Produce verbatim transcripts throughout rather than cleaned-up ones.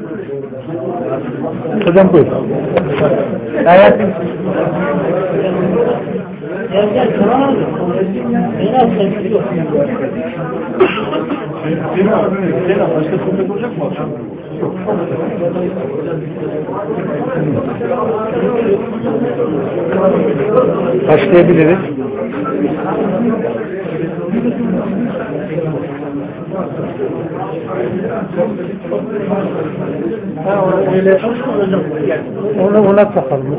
Hocam buyur. Evet. Başka sohbet olacak mı akşam? Başlayabiliriz. Onu ona takalım.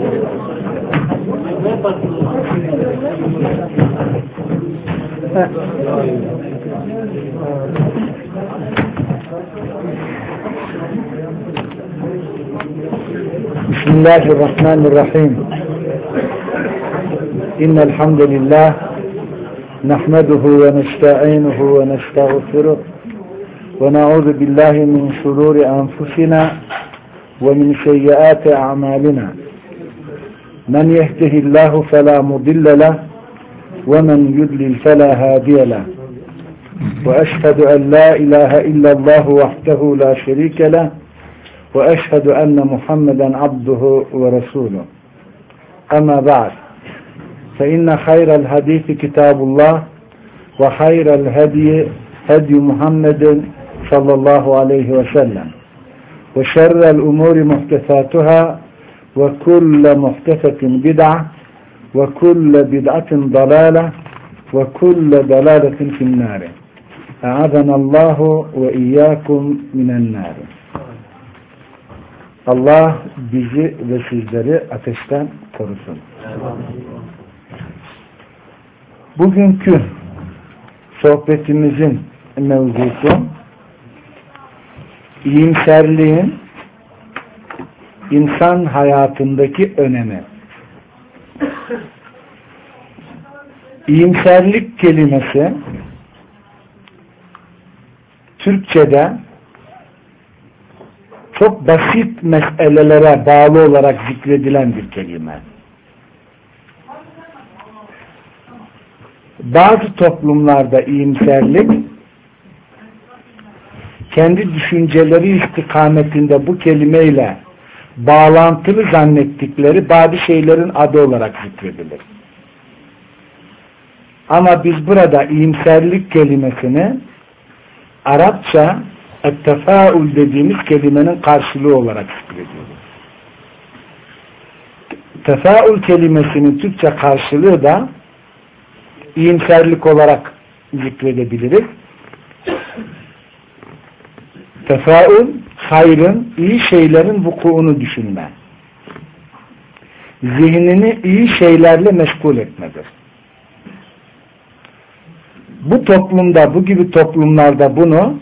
Bismillahirrahmanirrahim. İnnel hamdelellahi nahmeduhu ve nestainuhu ve nestağfiruh ve na'udzu billahi min şururi enfusina ve min seyyiati a'malina. Men yehdihillahu fela mudille leh ve men yudlil fela hadiye leh. Ve eşhedü en la ilahe illallah vahdehu la şerike leh ve eşhedü enne Muhammeden abduhu ve resuluh. Ama ba'd. Fe inne hayral hadisi kitabullah ve hayral hediye hedi Muhammedin sallallahu aleyhi ve sellem. Ve şerrel umuri muhtesatuhâ ve kulle muhtesetin bid'a ve kulle bid'atin dalâle ve kulle dalâletin finnâri. E'adanallahu ve iyyâkum minennâri. Allah bizi ve sizleri ateşten korusun. Bugünkü sohbetimizin mevzusu iyimserliğin insan hayatındaki önemi. İyimserlik kelimesi Türkçe'de çok basit meselelere bağlı olarak zikredilen bir kelime. Bazı toplumlarda iyimserlik kendi düşünceleri istikametinde bu kelimeyle bağlantılı zannettikleri bazı şeylerin adı olarak zikredilir. Ama biz burada iyimserlik kelimesini Arapça ettefaül dediğimiz kelimenin karşılığı olarak zikrediyoruz. Tefaül kelimesinin Türkçe karşılığı da iyimserlik olarak zikredebiliriz. Tefaül, hayrın, iyi şeylerin vukuunu düşünme. Zihnini iyi şeylerle meşgul etmedir. Bu toplumda, bu gibi toplumlarda bunu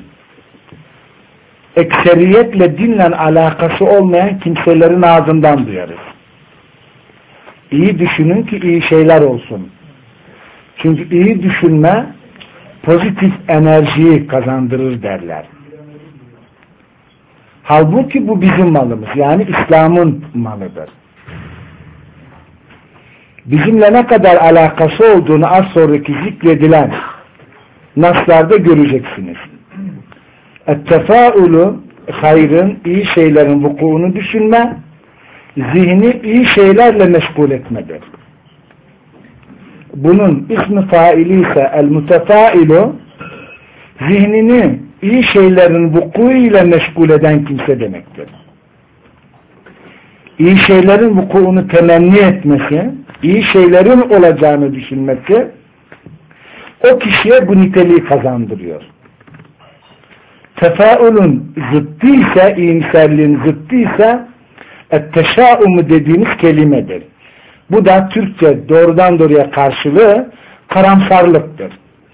ekseriyetle dinle alakası olmayan kimselerin ağzından duyarız. İyi düşünün ki iyi şeyler olsun. Çünkü iyi düşünme pozitif enerjiyi kazandırır derler. Halbuki bu bizim malımız. Yani İslam'ın malıdır. Bizimle ne kadar alakası olduğunu az sonraki zikredilen naslarda göreceksiniz. Et-tefaülü hayrın, iyi şeylerin vukuunu düşünme, zihni iyi şeylerle meşgul etmedir. Bunun ismi faili ise el-mütefailu, zihnini iyi şeylerin vukuuyla meşgul eden kimse demektir. İyi şeylerin vukuunu temenni etmesi, iyi şeylerin olacağını düşünmesi, o kişiye bu niteliği kazandırıyor. Tefaülün zıttı ise, iyimserliğin zıttı ise etteşâumu dediğimiz kelimedir. Bu da Türkçe doğrudan doğruya karşılığı karamsarlıktır.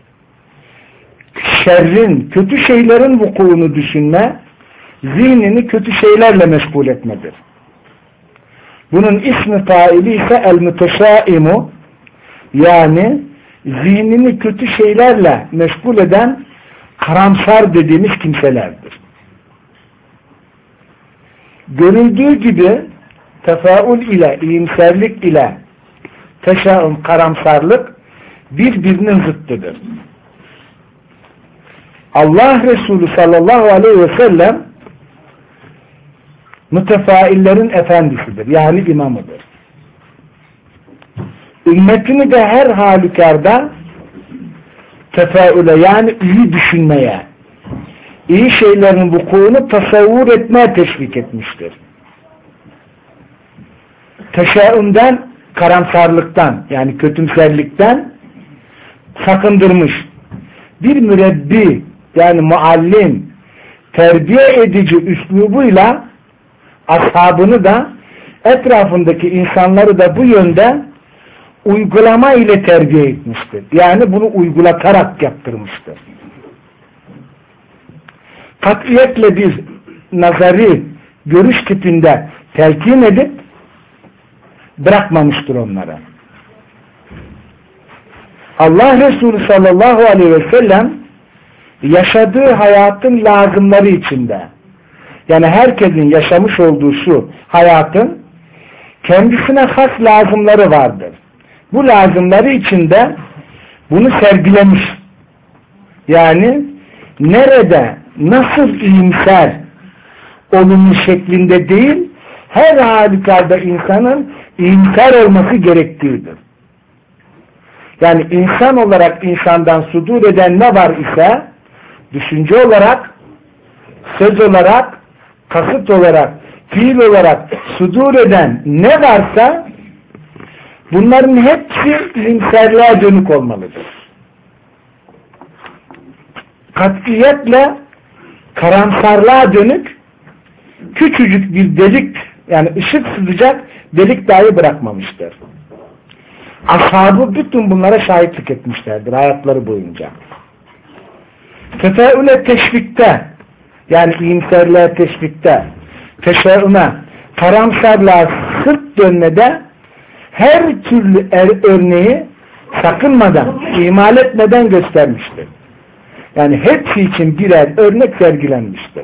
Şerrin, kötü şeylerin vukuunu düşünme, zihnini kötü şeylerle meşgul etmedir. Bunun ismi faili ise el-müteşâimu, yani zihnini kötü şeylerle meşgul eden karamsar dediğimiz kimselerdir. Görüldüğü gibi tefaül ile, iyimserlik ile teşaüm, karamsarlık birbirinin zıttıdır. Allah Resulü sallallahu aleyhi ve sellem mütefaillerin efendisidir. Yani imamıdır. Ümmetini de her halükarda tefaüle, yani iyi düşünmeye, iyi şeylerin vukuunu tasavvur etmeye teşvik etmiştir. Teşeğümden, karamsarlıktan, yani kötümserlikten sakındırmış. Bir mürebbi, yani muallim, terbiye edici üslubuyla ashabını da etrafındaki insanları da bu yönde uygulama ile terbiye etmiştir. Yani bunu uygulatarak yaptırmıştır. Katiyetle bir nazari görüş tipinde telkin edip bırakmamıştır onlara. Allah Resulü sallallahu aleyhi ve sellem yaşadığı hayatın lazımları içinde, yani herkesin yaşamış olduğu şu hayatın kendisine has lazımları vardır. Bu lazımları içinde bunu sergilemiş. Yani nerede, nasıl iyimser olumlu şeklinde değil, her halükarda insanın iyimser olması gerektiğidir. Yani insan olarak insandan sudur eden ne var ise, düşünce olarak, söz olarak, kasıt olarak, fiil olarak sudur eden ne varsa bunların hepsi iyimserliğe dönük olmalıdır. Katiyetle karamsarlığa dönük küçücük bir delik, yani ışık sızacak delik dahi bırakmamıştır. Ashabı bütün bunlara şahitlik etmişlerdir hayatları boyunca. Tefaüle teşvikte, yani iyimserliğe teşvikte, teşeğüme, karamsarlığa sırt dönmede her türlü er örneği sakınmadan, ihmal etmeden göstermiştir. Yani hepsi için birer örnek sergilenmiştir.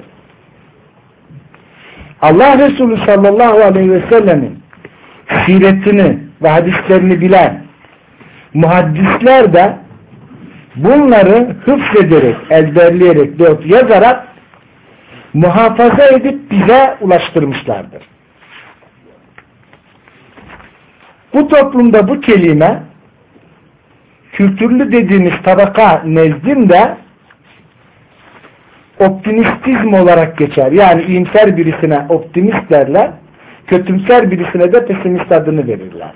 Allah Resulü sallallahu aleyhi ve sellemin siretini ve hadislerini bilen muhaddisler de bunları hıfzederek, ezberleyerek, yazarak muhafaza edip bize ulaştırmışlardır. Bu toplumda bu kelime kültürlü dediğimiz tabaka nezdinde optimistizm olarak geçer. Yani iyimser birisine optimist derler, kötümser birisine de pesimist adını verirler.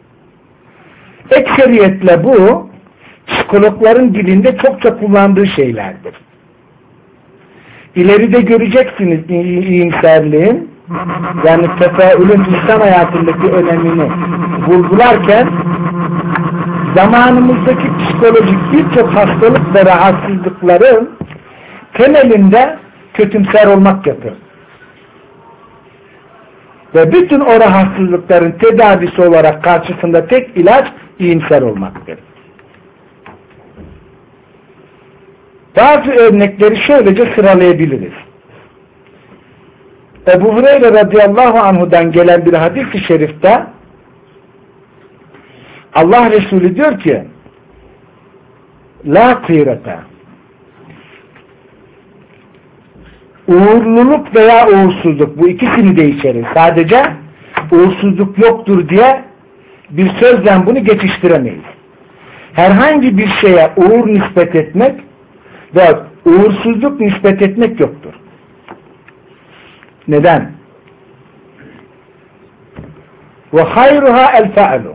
Ekseriyetle bu psikologların dilinde çokça kullandığı şeylerdir. İleride göreceksiniz iyimserliğin, yani tefaülün insan hayatındaki önemini vurgularken zamanımızdaki psikolojik birçok hastalık ve rahatsızlıkların temelinde kötümser olmak yatır. Ve bütün o rahatsızlıkların tedavisi olarak karşısında tek ilaç iyimser olmaktır. Bazı örnekleri şöylece sıralayabiliriz. Ebu Hureyre radıyallahu anhu'dan gelen bir hadis-i şerifte Allah Resulü diyor ki la kıyrata, uğurluluk veya uğursuzluk, bu ikisini de içerir. Sadece uğursuzluk yoktur diye bir sözle bunu geçiştiremeyiz. Herhangi bir şeye uğur nispet etmek ve uğursuzluk nispet etmek yoktur. Neden? Ve hayruha el fe'lu.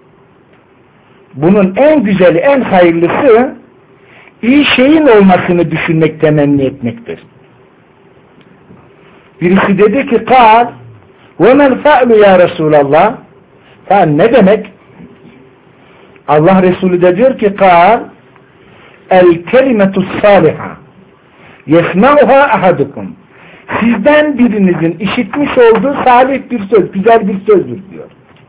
Bunun en güzeli, en hayırlısı iyi şeyin olmasını düşünmek, temenni etmektir. Birisi dedi ki kal ve mel fe'lu ya Resulallah. Ha, ne demek? Allah Resulü de diyor ki kal el kelimetus saliha yesma'uha ahadukum. Sizden birinizin işitmiş olduğu salih bir söz, güzel bir sözdür diyor.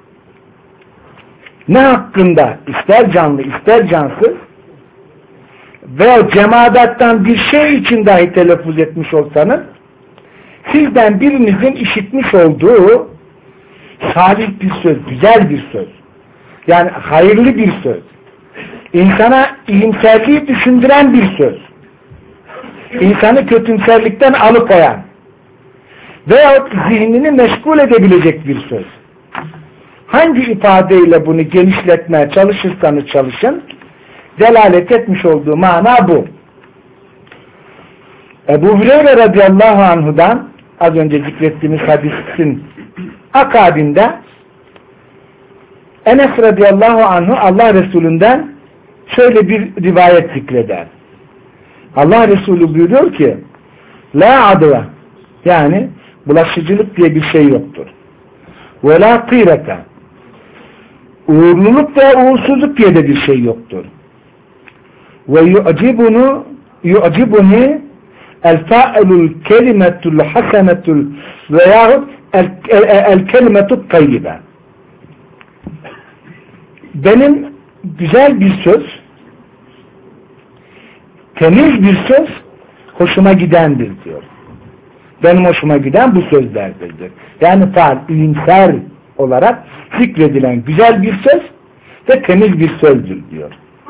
Ne hakkında? İster canlı, ister cansız veya cemaattan bir şey için dahi telaffuz etmiş olsanız, sizden birinizin işitmiş olduğu salih bir söz, güzel bir söz. Yani hayırlı bir söz. İnsana iyimserliği düşündüren bir söz. İnsanı kötümserlikten alıkoyan, veyahut zihnini meşgul edebilecek bir söz. Hangi ifadeyle bunu genişletmeye çalışırsanız çalışın, delalet etmiş olduğu mana bu. Ebu Hureyre radıyallahu anhu'dan, az önce zikrettiğimiz hadisin akabinde, Enes radıyallahu anhu Allah Resulü'nden şöyle bir rivayet zikreder. Allah Resulü buyuruyor ki, la adva, yani bulaşıcılık diye bir şey yoktur. Ve la kıyrete, uğurluluk ve uğursuzluk diye de bir şey yoktur. Ve yu'cibunu yu'cibuni el fa'ilul kelimetul hasenetul veyahut el, el, el kelimetul tayyibe. Benim güzel bir söz, temiz bir söz hoşuma gidendir diyor. Benim hoşuma giden bu sözlerdir diyor. Yani faal, iyimser olarak zikredilen güzel bir söz ve temiz bir sözdür diyor.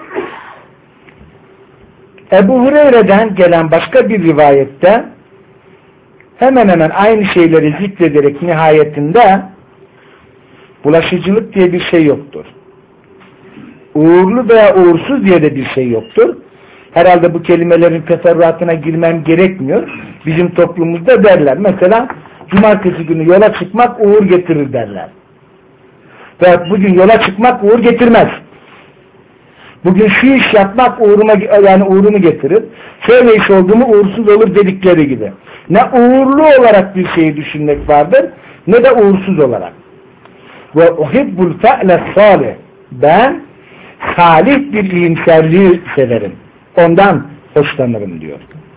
Ebu Hureyre'den gelen başka bir rivayette hemen hemen aynı şeyleri zikrederek nihayetinde bulaşıcılık diye bir şey yoktur. Uğurlu veya uğursuz diye de bir şey yoktur. Herhalde bu kelimelerin teferruatına girmem gerekmiyor. Bizim toplumumuzda derler. Mesela cumartesi günü yola çıkmak uğur getirir derler. Ve bugün yola çıkmak uğur getirmez. Bugün şu iş yapmak uğruma, yani uğrumu getirir. Şöyle iş oldu mu uğursuz olur dedikleri gibi. Ne uğurlu olarak bir şeyi düşünmek vardır, ne de uğursuz olarak. Ve uhibbul fe'le salih. Ben salih bir iyimserliği severim. Ondan hoşlanırım diyor.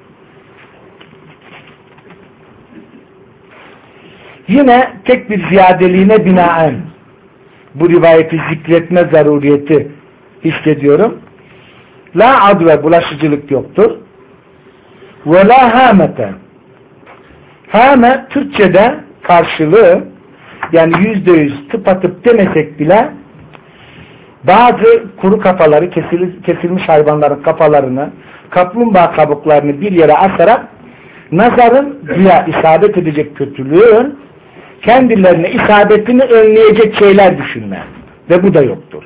Yine tek bir ziyadeliğine binaen bu rivayeti zikretme zaruriyeti hissediyorum. La adve, bulaşıcılık yoktur. Ve la hamete. Hame Türkçe'de karşılığı, yani yüzde yüz tıpatıp demesek bile bazı kuru kafaları, kesilmiş hayvanların kafalarını, kaplumbağa kabuklarını bir yere asarak nazarın güya isabet edecek kötülüğün kendilerine isabetini önleyecek şeyler düşünme. Ve bu da yoktur.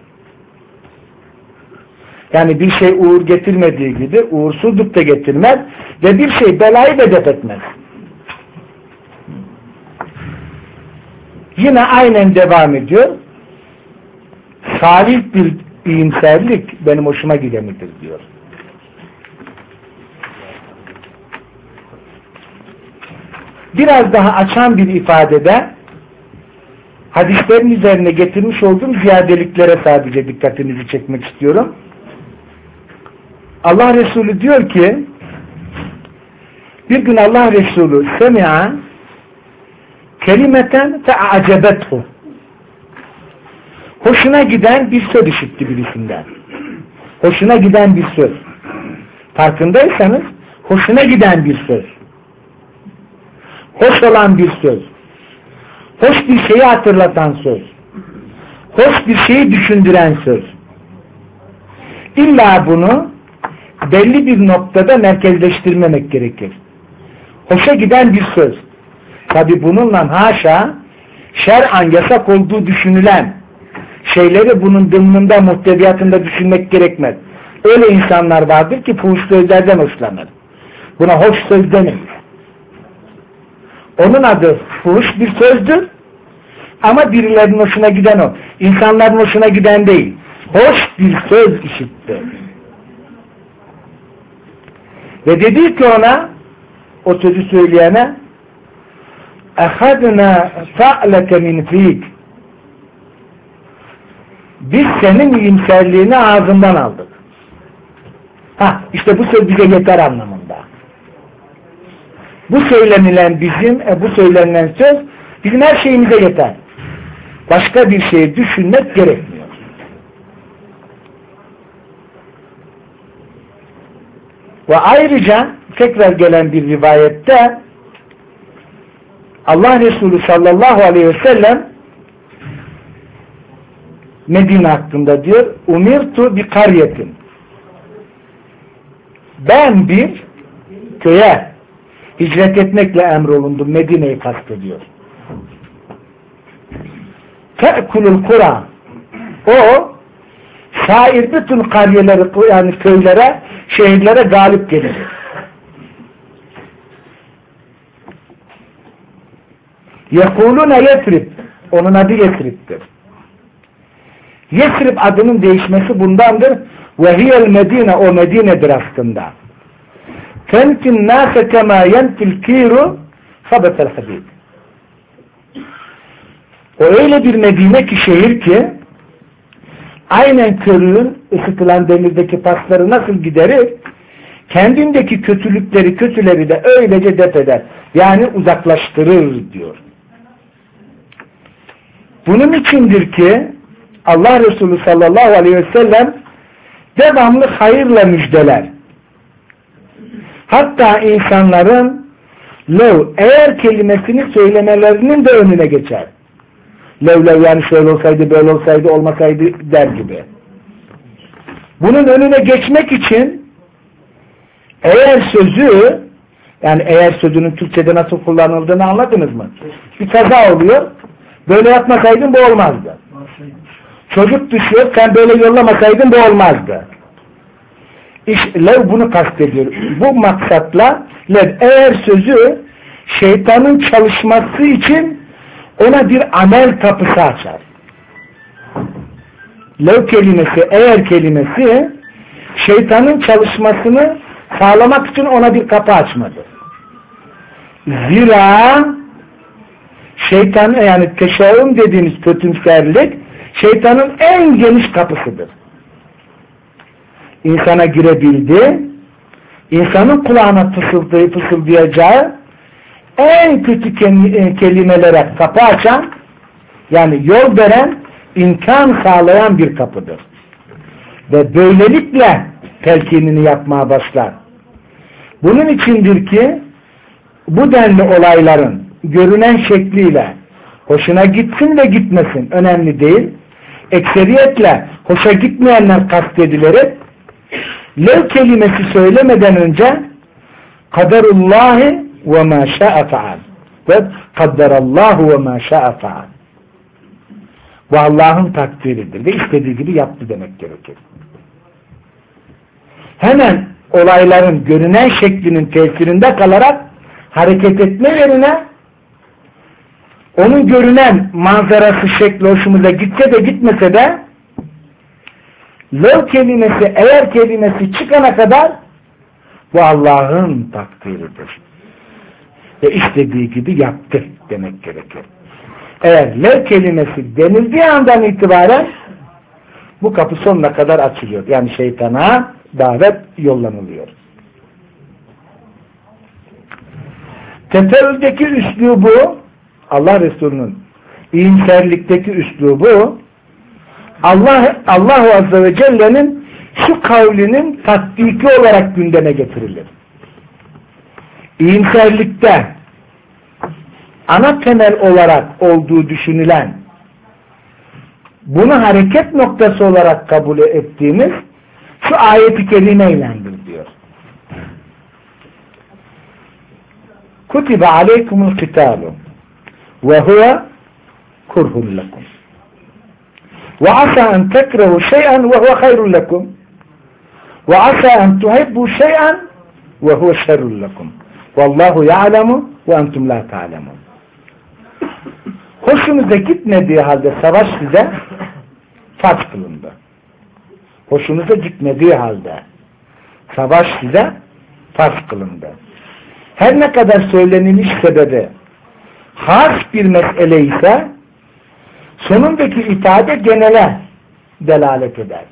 Yani bir şey uğur getirmediği gibi uğursuzluk da getirmez ve bir şey belayı da def etmez. Yine aynen devam ediyor. Salih bir iyimserlik benim hoşuma gidenidir diyor. Biraz daha açan bir ifadede hadislerin üzerine getirmiş olduğum ziyadeliklere sadece dikkatinizi çekmek istiyorum. Allah Resulü diyor ki, bir gün Allah Resulü semi'a kelimeten fe'acebethu, hoşuna giden bir söz işitti birisinden. Hoşuna giden bir söz. Farkındaysanız hoşuna giden bir söz. Hoş olan bir söz. Hoş bir şeyi hatırlatan söz. Hoş bir şeyi düşündüren söz. İlla bunu belli bir noktada merkezleştirmemek gerekir. Hoşa giden bir söz. Tabi bununla haşa şer'an yasak olduğu düşünülen şeyleri bunun dımnında, muhteviyatında düşünmek gerekmez. Öyle insanlar vardır ki fuhuş sözlerden hoşlanır. Buna hoş söz demeyiz. Onun adı fuhuş bir sözdür ama birilerinin hoşuna giden o. İnsanların hoşuna giden değil. Hoş bir söz işitti. Ve dedi ki ona, o sözü söyleyene, اَخَذْنَا فَعْلَكَ مِنْ ف۪يكَ, biz senin iyimserliğini ağzından aldık. Ha, işte bu söz bize yeter anlamında. Bu söylenilen bizim, e, bu söylenilen söz bizim her şeyimize yeter. Başka bir şey düşünmek gerekmiyor. Ve ayrıca tekrar gelen bir rivayette Allah Resulü sallallahu aleyhi ve sellem Medine hakkında diyor, umirtu bi kariyetin, ben bir köye, hicret etmekle emrolundu. Medine'yi kastediyor. Te'kulul Kur'an. O şair bütün kariyeleri, yani köylere, şehirlere galip gelir. Yekulune Yesrib. Onun adı Yesrib'dir. Yesrib adının değişmesi bundandır. Ve hiyel Medine, o Medine'dir aslında. Tenkin nâse kemâ yentil kîru habetel hadîd. O öyle bir Medine ki, şehir ki aynen körüğün ısıtılan demirdeki pasları nasıl giderir, kendindeki kötülükleri kötüleri de öylece def eder. Yani uzaklaştırır diyor. Bunun içindir ki Allah Resulü sallallahu aleyhi ve sellem devamlı hayırla müjdeler. Hatta insanların lev, eğer kelimesini söylemelerinin de önüne geçer. Lev lev, yani şöyle olsaydı, böyle olsaydı, olmasaydı der gibi. Bunun önüne geçmek için eğer sözü, yani eğer sözünün Türkçe'de nasıl kullanıldığını anladınız mı? Bir kaza oluyor, böyle yapmasaydın bu olmazdı. Çocuk düşüyor, sen böyle yollamasaydın bu olmazdı. İşte lev bunu kastediyor. Bu maksatla lev, eğer sözü şeytanın çalışması için ona bir amel kapısı açar. Lev kelimesi, eğer kelimesi şeytanın çalışmasını sağlamak için ona bir kapı açmadır. Zira şeytan, yani teşeğüm dediğimiz kötümserlik şeytanın en geniş kapısıdır. İnsana girebildi, insanın kulağına fısıldayıp fısıldayacağı en kötü kelimelere kapı açan, yani yol veren, imkan sağlayan bir kapıdır. Ve böylelikle telkinini yapmaya başlar. Bunun içindir ki bu denli olayların görünen şekliyle hoşuna gitsin ve gitmesin önemli değil. Ekseriyetle hoşa gitmeyenler kastedilerek lev kelimesi söylemeden önce kaderullahi ve ma şa'a feal ve kadderallahu ve ma şa'a feal. Bu Allah'ın takdiridir ve istediği gibi yaptı demek gerekir. Hemen olayların görünen şeklinin tesirinde kalarak hareket etme yerine onun görünen manzarası, şekli hoşumuza gitse de gitmese de lev kelimesi, eğer kelimesi çıkana kadar bu Allah'ın takdiridir. Ve istediği gibi yaptı demek gerekir. Eğer lev kelimesi denildiği andan itibaren bu kapı sonuna kadar açılıyor. Yani şeytana davet yollanılıyor. Tefeül'deki üslubu, Allah Resulü'nün iyimserlikteki üslubu Allah Allah Azze ve Celle'nin şu kavlinin tatbiki olarak gündeme getirilir. İyimserlikte ana temel olarak olduğu düşünülen, bunu hareket noktası olarak kabul ettiğimiz şu ayet-i kerimeylendir diyor. Kutibe aleykumul kitalu ve huve kurhun lekum ve asa en tekrehu şey'en ve huve hayrun lekum ve asa en tuhibbu şey'en ve huve şerrun lekum vallahu ya'lemu ve entum la ta'lemun. Hoşunuza gitmediği halde savaş size farz kılındı. Hoşunuza gitmediği halde savaş size farz kılındı. Her ne kadar söyleniliş sebebi has bir mesele ise sonundaki ifade genele delalet eder.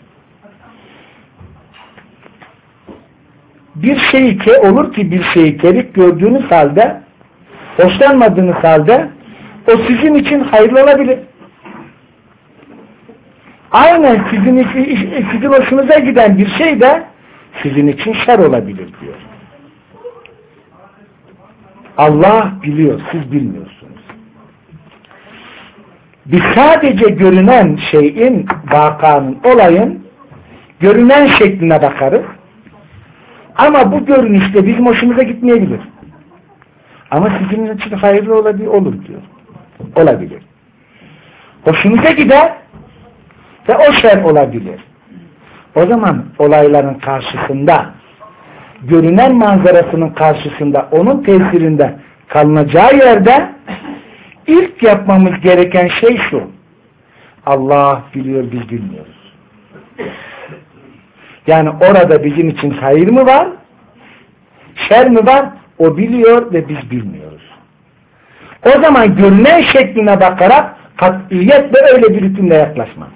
Bir şeyi ke olur ki bir şeyi kerik gördüğünüz halde, hoşlanmadığınız halde o sizin için hayırlı olabilir. Aynen sizin, sizin hoşunuza giden bir şey de sizin için şer olabilir diyor. Allah biliyor, siz bilmiyorsunuz. Biz sadece görünen şeyin, vakanın, olayın görünen şekline bakarız. Ama bu görünüşte bizim hoşumuza gitmeyebilir. Ama sizin için hayırlı olabilir, olur diyor. Olabilir. Hoşunuza gider ve o şer olabilir. O zaman olayların karşısında, görünen manzarasının karşısında, onun tesirinde kalınacağı yerde ilk yapmamız gereken şey şu: Allah biliyor, biz bilmiyoruz. Yani orada bizim için hayır mı var, şer mi var? O biliyor ve biz bilmiyoruz. O zaman görünen şekline bakarak katiyetle öyle bir hükümle yaklaşmaz.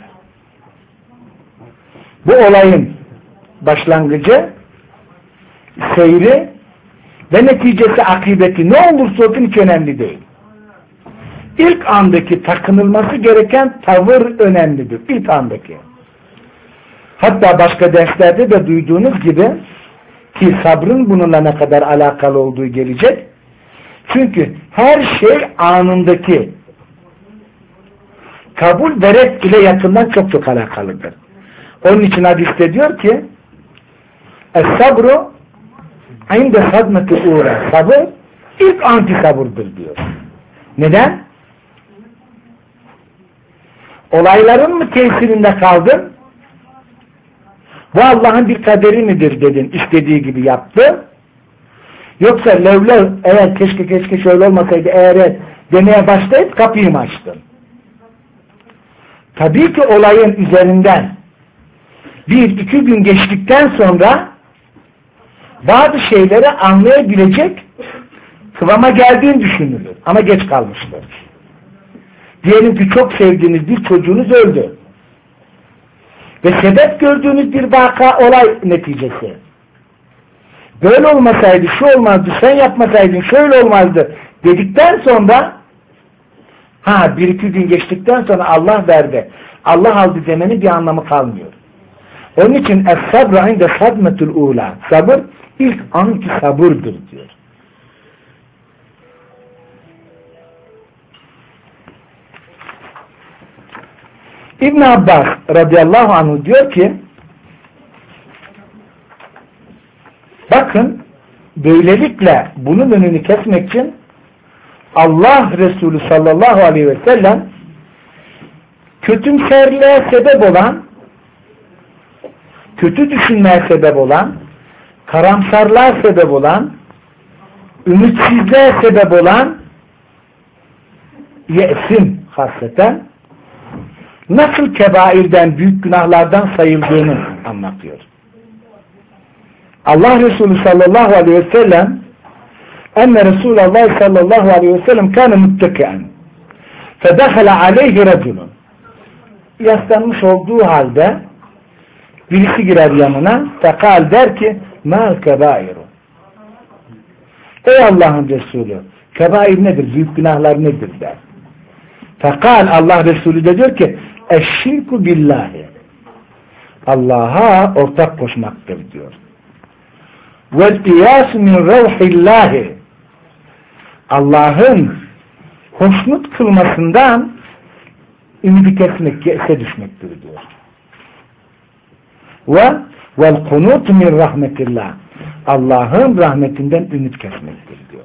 Bu olayın başlangıcı, seyri ve neticesi, akıbeti ne olursa olsun hiç önemli değil. İlk andaki takınılması gereken tavır önemlidir. İlk andaki. Hatta başka derslerde de duyduğunuz gibi, ki sabrın bununla ne kadar alakalı olduğu gelecek. Çünkü her şey anındaki kabul ve red ile yakından çok çok alakalıdır. Onun için hadiste diyor ki Es-sabru inde sadmeti uğra. Sabır ilk anti sabırdır diyor. Neden? Olayların mı tesirinde kaldın? Bu Allah'ın bir kaderi midir dedin, istediği gibi yaptı. Yoksa levlev, eğer keşke keşke şöyle olmasaydı eğer demeye başlayıp kapıyı mı açtın? Tabii ki olayın üzerinden bir iki gün geçtikten sonra bazı şeyleri anlayabilecek kıvama geldiğini düşünülür. Ama geç kalmıştır. Diyelim ki çok sevdiğiniz bir çocuğunuz öldü. Ve sebep gördüğünüz bir vaka, olay neticesi. Böyle olmasaydı şu olmazdı, sen yapmasaydın şöyle olmazdı dedikten sonra, ha bir iki gün geçtikten sonra Allah verdi, Allah aldı demenin bir anlamı kalmıyor. Onun için es-sabr inde sadmetul ula. Sabır ilk anki sabırdır diyor. İbn Abbas radıyallahu anh diyor ki, bakın böylelikle bunun önünü kesmek için Allah Resulü sallallahu aleyhi ve sellem kötümserliğe sebep olan, kötü düşünmeye sebep olan, karamsarlığa sebep olan, ümitsizliğe sebep olan ye'sin hasreten nasıl kebairden, büyük günahlardan sayıldığını anlatıyor. Allah Resulü sallallahu aleyhi ve sellem enne Resulullah sallallahu aleyhi ve sellem kâne muttekâen fedehele aleyhi reculun, yaslanmış olduğu halde birisi girer yanına, fekal der ki mâl kebairu, ey Allah'ın Resulü, kebair nedir, büyük günahlar nedir der. Fekal, Allah Resulü de diyor ki eşşirku billahi, Allah'a ortak koşmaktır diyor. Vel iyâs min revhillahi, Allah'ın hoşnut kılmasından ümidi kesmek, yese düşmektir diyor. Ve vel kunut min rahmetillah, Allah'ın rahmetinden ümit kesmektir diyor.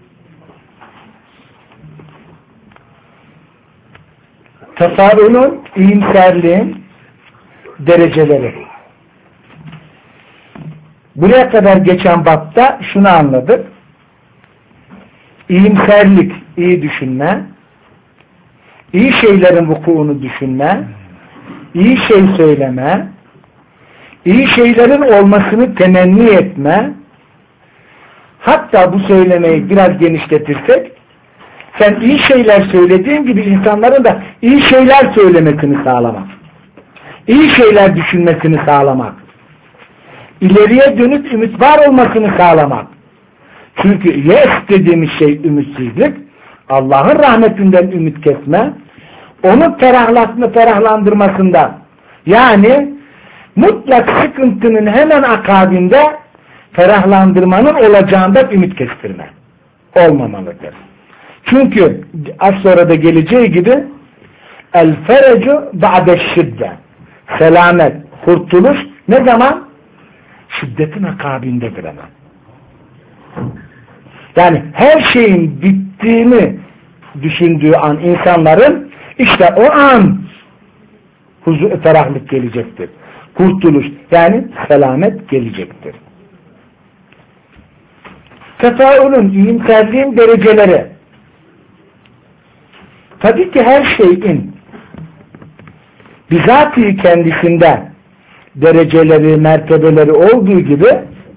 Tefaülün, iyimserliğin dereceleri. Buraya kadar geçen bapta şunu anladık. İyimserlik, iyi düşünme, iyi şeylerin vukuunu düşünme, iyi şey söyleme, iyi şeylerin olmasını temenni etme, hatta bu söylemeyi biraz genişletirsek, sen iyi şeyler söylediğin gibi insanların da iyi şeyler söylemesini sağlamak, iyi şeyler düşünmesini sağlamak, ileriye dönük ümit var olmasını sağlamak. Çünkü yes dediğimiz şey ümitsizlik, Allah'ın rahmetinden ümit kesme, onun ferahlatını ferahlandırmasından, yani mutlak sıkıntının hemen akabinde ferahlandırmanın olacağından ümit kestirme olmamalıdır. Çünkü az sonra da geleceği gibi el ferecu ba'de şiddet, selamet, kurtuluş ne zaman? Şiddetin akabindedir hemen. Yani her şeyin bittiğini düşündüğü an insanların işte o an huzur, ferahlık gelecektir. Kurtuluş yani selamet gelecektir. Tefaülün, iyimserliğin dereceleri. Tabii ki her şeyin bizatihi kendisinde dereceleri, mertebeleri olduğu gibi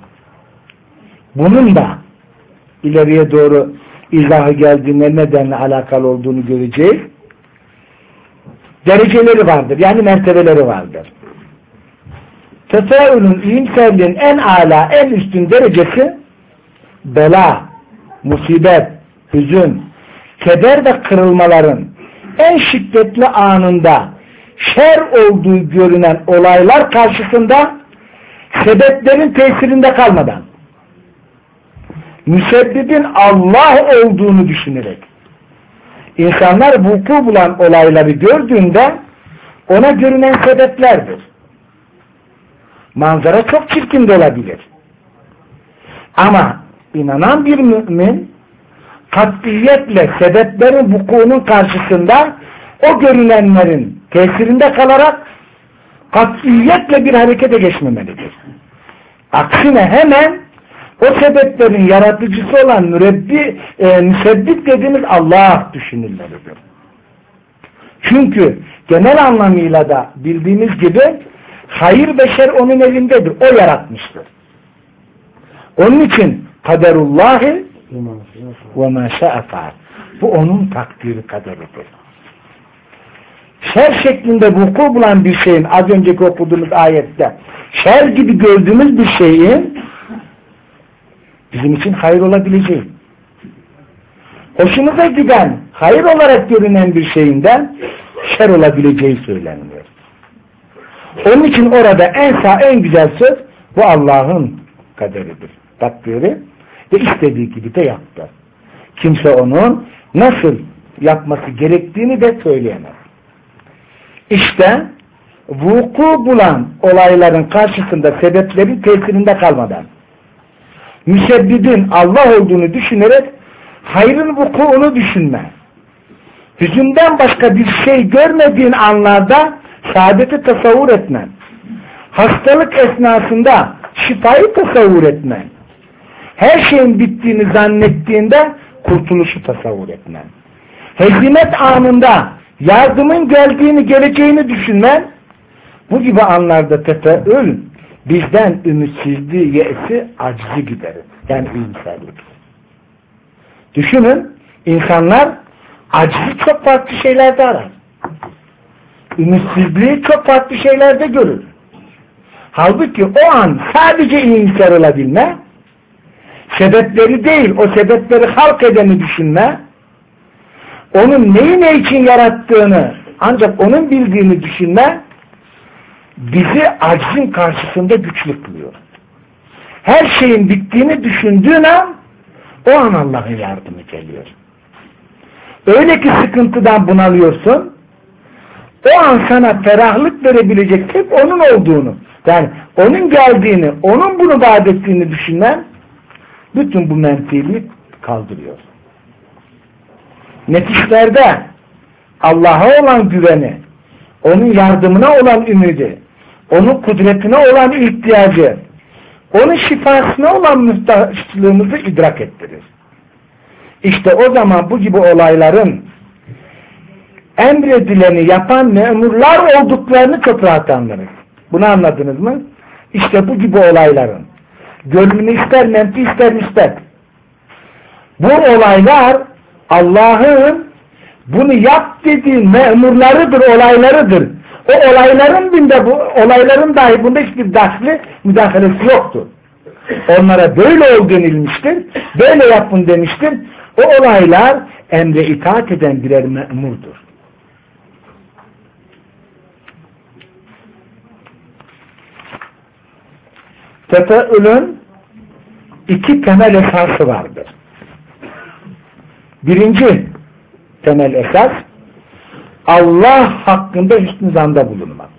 bunun da ileriye doğru izahı geldiğinde nedenle alakalı olduğunu göreceğiz. Dereceleri vardır. Yani mertebeleri vardır. Tefaülün, iyimserliğin en âlâ, en üstün derecesi bela, musibet, hüzün, keder ve kırılmaların en şiddetli anında şer olduğu görünen olaylar karşısında sebeplerin tesirinde kalmadan müsebbibin Allah olduğunu düşünerek insanlar vuku bulan olayları gördüğünde ona görünen sebeplerdir. Manzara çok çirkin de olabilir. Ama inanan bir mümin katiyetle sebeplerin vukuunun karşısında o görünenlerin tesirinde kalarak katiyetle bir harekete geçmemelidir. Aksine hemen o sebeplerin yaratıcısı olan mürebbi, e, müsebbit dediğimiz Allah düşünülmelidir. Çünkü genel anlamıyla da bildiğimiz gibi hayır ve şer onun elindedir. O yaratmıştır. Onun için kaderullahi ve ma şa'a faal. Bu onun takdiri kaderidir. Şer şeklinde vuku bulan bir şeyin, az önceki okuduğumuz ayette şer gibi gördüğümüz bir şeyin bizim için hayır olabileceği, hoşumuza giden, hayır olarak görünen bir şeyinden şer olabileceği söyleniyor. Onun için orada en sağ, en güzel söz bu Allah'ın kaderidir, takdiri ve istediği gibi de yaptı. Kimse onun nasıl yapması gerektiğini de söyleyemez. İşte vuku bulan olayların karşısında sebeplerin tesirinde kalmadan müsebbibin Allah olduğunu düşünerek hayrın vukuunu düşünme, hüzünden başka bir şey görmediğin anlarda saadeti tasavvur etmen, hastalık esnasında şifayı tasavvur etmen, her şeyin bittiğini zannettiğinde kurtuluşu tasavvur etmen, hezimet anında yardımın geldiğini, geleceğini düşünmen, bu gibi anlarda tefeül bizden ümitsizliği, yesi, acizi giderir. Yani iyimserlik. Düşünün, insanlar acizi çok farklı şeylerde arar. Ümitsizliği çok farklı şeylerde görür. Halbuki o an sadece iyimser olabilme, sebepleri değil, o sebepleri halk edeni düşünme, onun neyi ne için yarattığını ancak onun bildiğini düşünme bizi aczin karşısında güçlü kılıyor. Her şeyin bittiğini düşündüğün an o an Allah'ın yardımı geliyor. Öyle ki sıkıntıdan bunalıyorsun, o an sana ferahlık verebilecek hep onun olduğunu, yani onun geldiğini, onun bunu vaat ettiğini düşünmen bütün bu menfiliği kaldırıyor. Nefislerde Allah'a olan güveni, onun yardımına olan ümidi, onun kudretine olan ihtiyacı, onun şifasına olan muhtaçlığımızı idrak ettirir. İşte o zaman bu gibi olayların emredileni yapan memurlar olduklarını çok rahat anlarız. Bunu anladınız mı? İşte bu gibi olayların gönlünü ister menfi ister müsbet. Bu olaylar Allah'ın bunu yap dediği memurlarıdır, olaylarıdır. O olayların binde bu olayların dahi bunda hiçbir dahli müdahalesi yoktur. Onlara böyle ol denilmiştir, böyle yapın demiştir. O olaylar emre itaat eden birer memurdur. Tefeülün iki temel esası vardır. Birinci temel esas Allah hakkında hüsnü zanda bulunmak.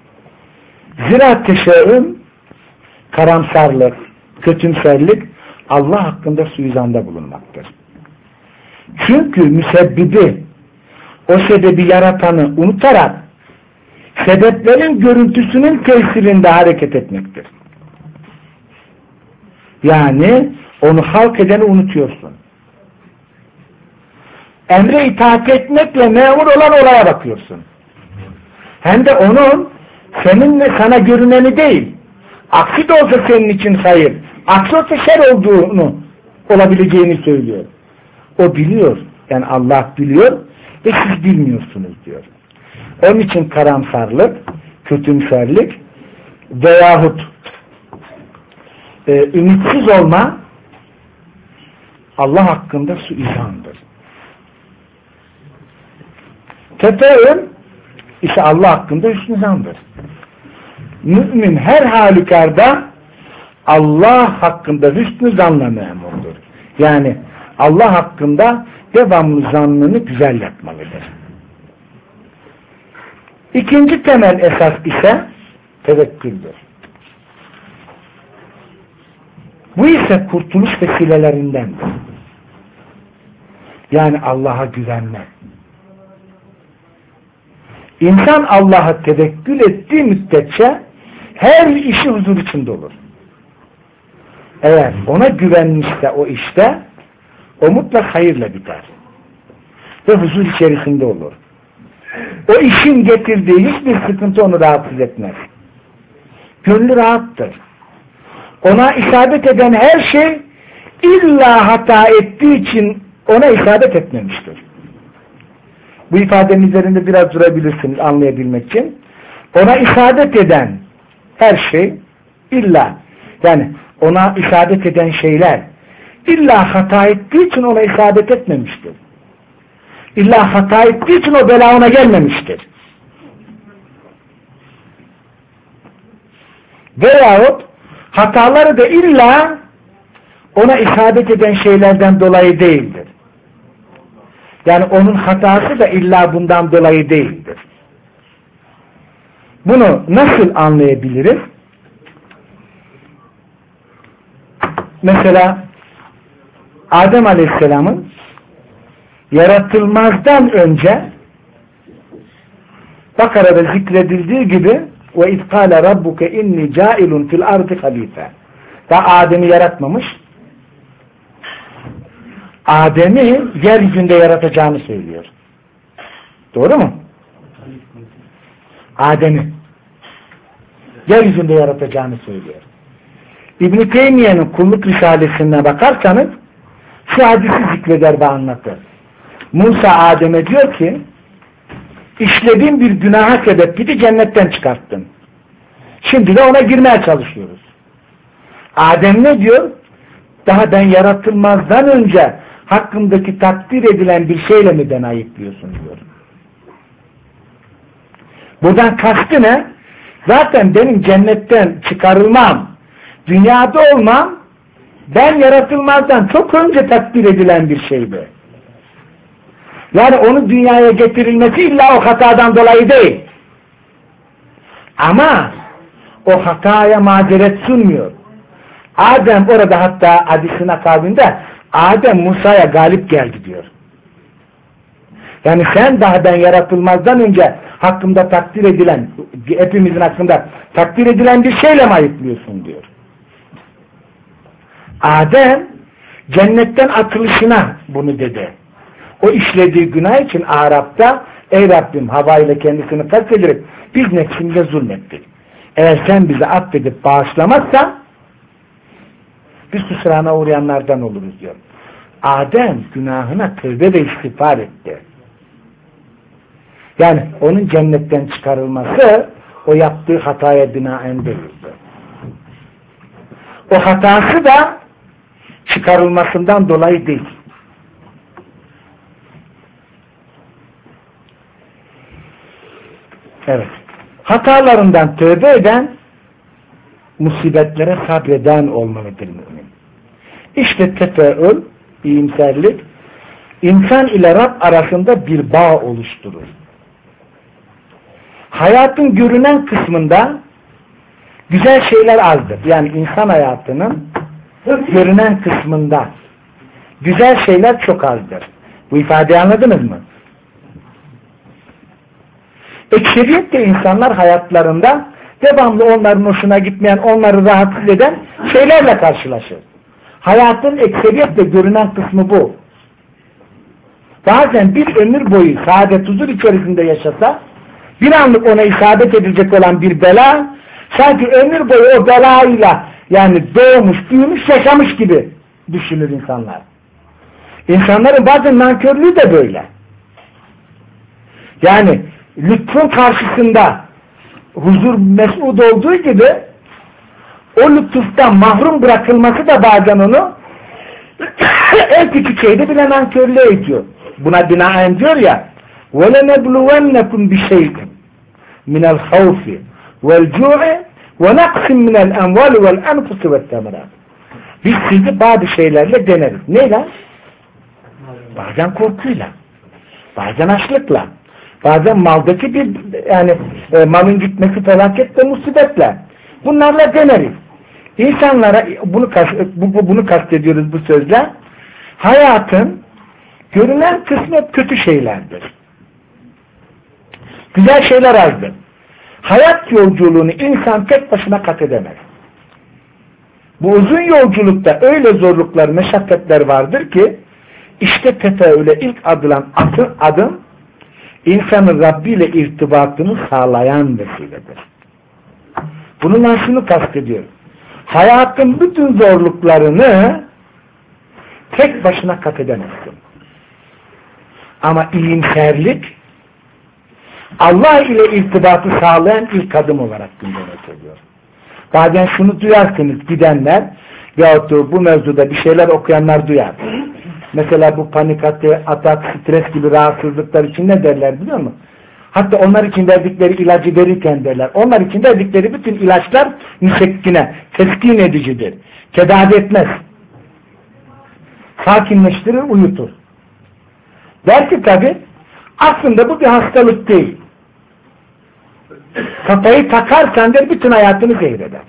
Zira teşeğüm, karamsarlık, kötümserlik Allah hakkında suizanda bulunmaktır. Çünkü müsebbibi, o sebebi yaratanı unutarak sebeplerin görüntüsünün tesirinde hareket etmektir. Yani onu halk edeni unutuyorsun. Emre itaat etmekle memur olan olaya bakıyorsun. Hem de onun seninle sana görüneni değil, aksi de olsa senin için hayır, aksi olsa şer olduğunu, olabileceğini söylüyor. O biliyor, yani Allah biliyor ve siz bilmiyorsunuz diyor. Onun için karamsarlık, kötümserlik veyahut e, ümitsiz olma Allah hakkında suizandır. Tefeül ise Allah hakkında hüsnüzandır. Mümin her halükarda Allah hakkında hüsnü zanla memurdur. Yani Allah hakkında devamlı zannını güzel yapmalıdır. İkinci temel esas ise tevekküldür. Bu ise kurtuluş vesilelerindendir. Yani Allah'a güvenmek. İnsan Allah'a tevekkül ettiği müddetçe her işi huzur içinde olur. Eğer ona güvenmişse o işte, o mutlak hayırla biter. Ve huzur içerisinde olur. O işin getirdiği hiçbir sıkıntı onu rahatsız etmez. Gönlü rahattır. Ona isabet eden her şey illa hata ettiği için ona isabet etmemiştir. Bu ifadenin üzerinde biraz durabilirsiniz anlayabilmek için. Ona isabet eden her şey illa, yani ona isabet eden şeyler illa hata ettiği için ona isabet etmemiştir. İlla hata ettiği için o bela ona gelmemiştir. Veyahut hataları da illa ona isabet eden şeylerden dolayı değildir. Yani onun hatası da illa bundan dolayı değildir. Bunu nasıl anlayabiliriz? Mesela Adem Aleyhisselam'ın yaratılmazdan önce Bakara'da zikredildiği gibi ve izkâle rabbuke inni câilun fil ardı halife. Daha Adem'i yaratmamış. Adem'i yeryüzünde yaratacağını söylüyor. Doğru mu? Adem'i yeryüzünde yaratacağını söylüyor. İbn-i Teymiye'nin kulluk risalesine bakarsanız şu hadisi zikreder ve anlatır. Musa Adem'e diyor ki işlediğin bir günaha sebep gidi cennetten çıkarttın. Şimdi de ona girmeye çalışıyoruz. Adem ne diyor? Daha ben yaratılmazdan önce hakkımdaki takdir edilen bir şeyle mi beni ayıplıyorsun diyor. Buradan kastı ne? Zaten benim cennetten çıkarılmam, dünyada olmam, ben yaratılmazdan çok önce takdir edilen bir şeydi. Yani onu dünyaya getirilmesi illa o hatadan dolayı değil. Ama o hataya mazeret sunmuyor. Adem orada hatta hadisin akabinde Adem Musa'ya galip geldi diyor. Yani sen daha ben yaratılmazdan önce hakkımda takdir edilen, hepimizin hakkında takdir edilen bir şeyle mi ayıplıyorsun diyor. Adem cennetten atılışına bunu dedi. O işlediği günah için Arap'ta ey Rabbim Havva ile kendisini kastederek biz nefsimize zulmettik. Eğer sen bizi affedip bağışlamazsan biz hüsrana uğrayanlardan oluruz diyor. Adem günahına tövbe ve istiğfar etti. Yani onun cennetten çıkarılması o yaptığı hataya binaen değildi. O hatası da çıkarılmasından dolayı değil. Evet. Hatalarından tövbe eden musibetlere sabreden olmalıdır mümin. İşte tefeül, iyimserlik, insan ile Rab arasında bir bağ oluşturur. Hayatın görünen kısmında güzel şeyler azdır. Yani insan hayatının görünen kısmında güzel şeyler çok azdır. Bu ifadeyi anladınız mı? Ekseriyetle insanlar hayatlarında devamlı onların hoşuna gitmeyen, onları rahatsız eden şeylerle karşılaşır. Hayatın ekseriyetle görünen kısmı bu. Bazen bir ömür boyu saadet huzur içerisinde yaşasa, bir anlık ona isabet edecek olan bir bela, sanki ömür boyu o belayla yani doğmuş, büyümüş, yaşamış gibi düşünür insanlar. İnsanların bazen nankörlüğü de böyle. Yani lütfun karşısında huzur mes'ud olduğu gibi o lütuftan mahrum bırakılması da bazen onu en küçük şeyde bile nankörlüğe itiyor. Buna binaen diyor ya وَلَنَبْلُوَنَّكُمْ بِشَيْءٍ مِنَ الْخَوْفِ وَالْجُوعِ وَنَقْسٍ مِنَ الْاَنْوَالِ وَالْاَنْفُسِ وَالْتَمَرَاتِ. Biz sizi bazı şeylerle deneriz. Neyle? Bazen korkuyla, bazen açlıkla, bazen maldaki bir yani e, malın gitmesi felaketle, musibetle. Bunlarla deneriz. İnsanlara bunu bu, bunu kastediyoruz bu sözle. Hayatın görünen kısmı hep kötü şeylerdir. Güzel şeyler azdır. Hayat yolculuğunu insan tek başına kat edemez. Bu uzun yolculukta öyle zorluklar, meşakkatler vardır ki işte tefeüle ilk adılan adım, adım insanın Rabbi ile irtibatını sağlayan vesiledir. Bununla şunu kastediyorum. Hayatın bütün zorluklarını tek başına kat edemezsin. Ama iyimserlik Allah ile irtibatı sağlayan ilk adım olarak gündeme geliyor. Bazen şunu duyarsınız gidenler veyahut da bu mevzuda bir şeyler okuyanlar duyar. Mesela bu panik atak, stres gibi rahatsızlıklar için ne derler biliyor musun? Hatta onlar için verdikleri ilacı verirken derler. Onlar için verdikleri bütün ilaçlar müsekkine, teskin edicidir. Tedavi etmez. Sakinleştirir, uyutur. Der ki tabi aslında bu bir hastalık değil. Kafayı takarsan der bütün hayatını zehir eder.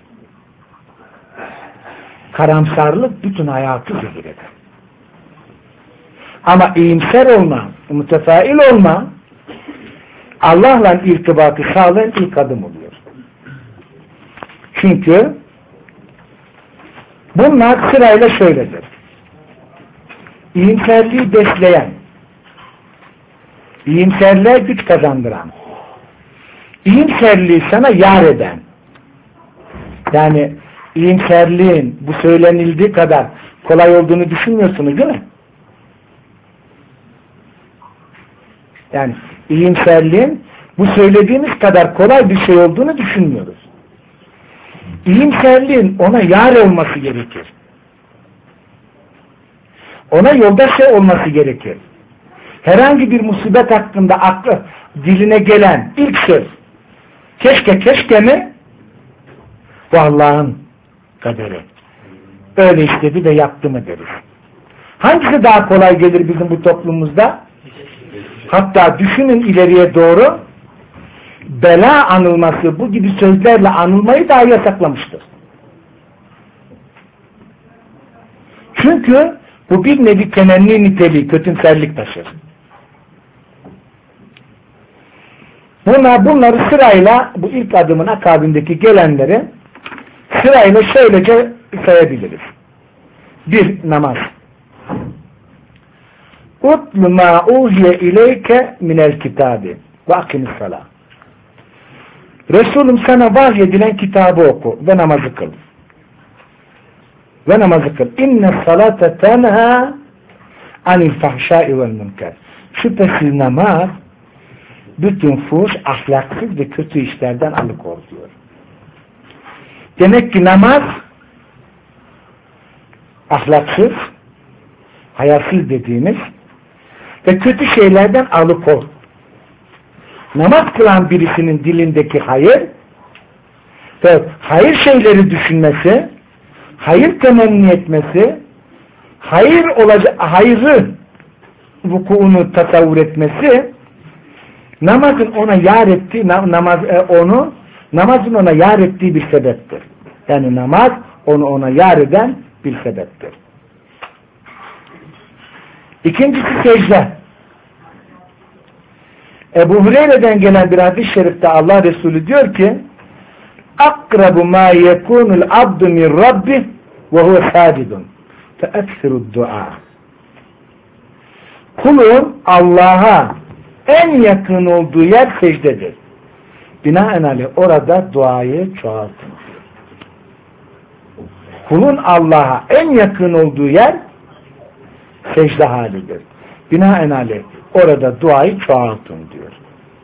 Karamsarlık bütün hayatı zehir eder. Ama iyimser olma, mütefail olma Allah'la irtibatı sağlayan ilk adım oluyor. Çünkü bunlar sırayla şöyledir. İyimserliği besleyen, iyimserliğe güç kazandıran, iyimserliği sana yar eden, yani iyimserliğin bu söylenildiği kadar kolay olduğunu düşünmüyorsunuz değil mi? Yani iyimserliğin bu söylediğimiz kadar kolay bir şey olduğunu düşünmüyoruz. İyimserliğin ona yar olması gerekir. Ona yoldaş olması gerekir. Herhangi bir musibet hakkında aklı diline gelen ilk söz keşke keşke mi? Bu Allah'ın kaderi. Öyle istedi de yaptı mı deriz. Hangisi daha kolay gelir bizim bu toplumumuzda? Hatta düşünün ileriye doğru bela anılması, bu gibi sözlerle anılmayı dahi yasaklamıştır. Çünkü bu bir nevi temenni niteliği, kötümserlik taşır. Buna, bunları sırayla bu ilk adımın akabindeki gelenleri sırayla şöylece sayabiliriz. Bir, namaz. Utlu ma uhiye ileyke minel kitabi ve akimis salah. Resulüm sana vahyedilen kitabı oku ve namazı kıl. Ve namazı kıl. İnne salate tenha anil fahşai vel münker. Şüphesiz namaz bütün fuhuş, ahlaksız ve kötü işlerden alıkoruyor. Demek ki namaz ahlaksız, hayasız dediğimiz ve kötü şeylerden alıkor. Namaz kılan birisinin dilindeki hayır ve hayır şeyleri düşünmesi, hayır temenni etmesi, hayır olacak, hayrı vukuunu tasavvur etmesi, namazın ona yar ettiği, namaz onu, namazın ona yar ettiği bir sebeptir. Yani namaz onu ona yar eden bir sebeptir. İkincisi secde. Ebu Hureyre'den gelen bir hadis-i şerifte Allah Resulü diyor ki akrabu ma yekunul abdu min rabbih ve huve sacidun fe eksiru dua. Kulun Allah'a en yakın olduğu yer secdedir. Binaenaleyh orada duayı çoğaltın. Kulun Allah'a en yakın olduğu yer secde halidir. Binaenaleyh orada duayı çoğaltın diyor.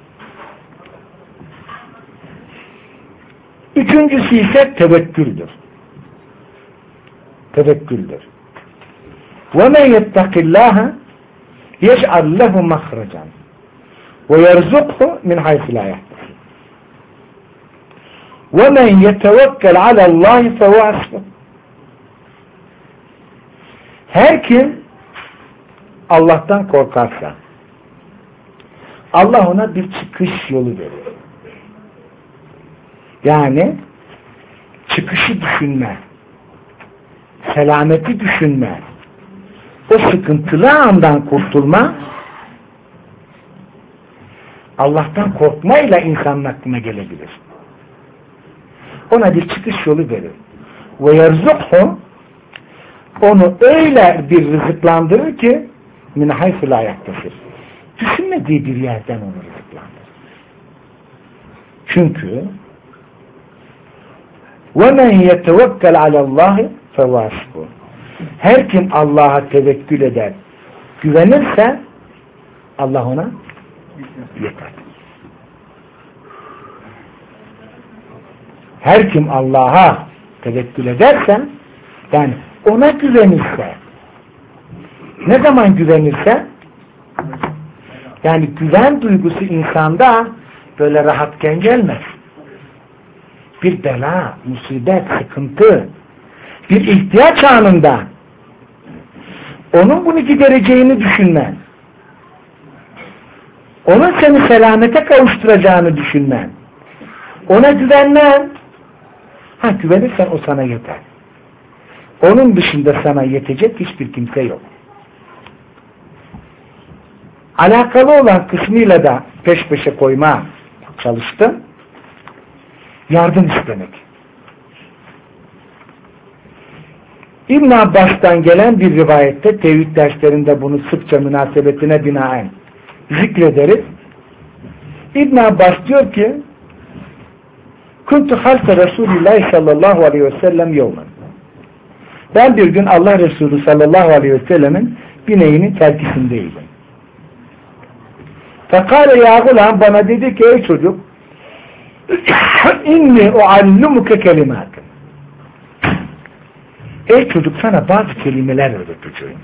Üçüncüsü ise tevekküldür. Tevekküldür. وَمَنْ يَتَّقِ اللّٰهَ يَجْعَلْ لَهُ مَخْرَجًا وَيَرْزُقْهُ مِنْ حَيْثِ لَا يَحْتَسِبُ وَمَنْ يَتَوَكَّلْ عَلَى اللّٰهِ فَهُوَ حَسْبُهُ. Her kim Allah'tan korkarsa Allah ona bir çıkış yolu verir. Yani çıkışı düşünme, selameti düşünme, o sıkıntılı andan kurtulma Allah'tan korkmayla insanın aklına gelebilir. Ona bir çıkış yolu verir. Ve yerzukhu, onu öyle bir rızıklandırır ki min hayfı la yaktasır. Düşünmediği bir yerden onu rızıklandırır. Çünkü وَمَنْ يَتَوَكَّلْ عَلَى اللّٰهِ فَوَاسْبُ. Her kim Allah'a tevekkül eder, güvenirse Allah ona yeter. Her kim Allah'a tevekkül ederse, yani ona güvenirse, ne zaman güvenirse, yani güven duygusu insanda böyle rahatken gelmez. Bir bela, musibet, sıkıntı, bir ihtiyaç anında onun bunu gidereceğini düşünmen, onun seni selamete kavuşturacağını düşünmen, ona güvenmen, ha güvenirsen o sana yeter. Onun dışında sana yetecek hiçbir kimse yok. Alakalı olan kısmıyla da peş peşe koyma çalıştım. Yardım istemek. İbn Abbas'tan gelen bir rivayette tevhid derslerinde bunu sıkça münasebetine binaen zikrederiz. İbn Abbas diyor ki Kuntu halfe Resulullah sallallahu aleyhi ve sellem yevmen. Ben bir gün Allah Resulü sallallahu aleyhi ve sellemin bineğinin terkisindeydim. Fekale ya gulam, bana dedi ki ey çocuk inni uallumuke kelimatın. Ey çocuk, sana bazı kelimeler öğreteceğim.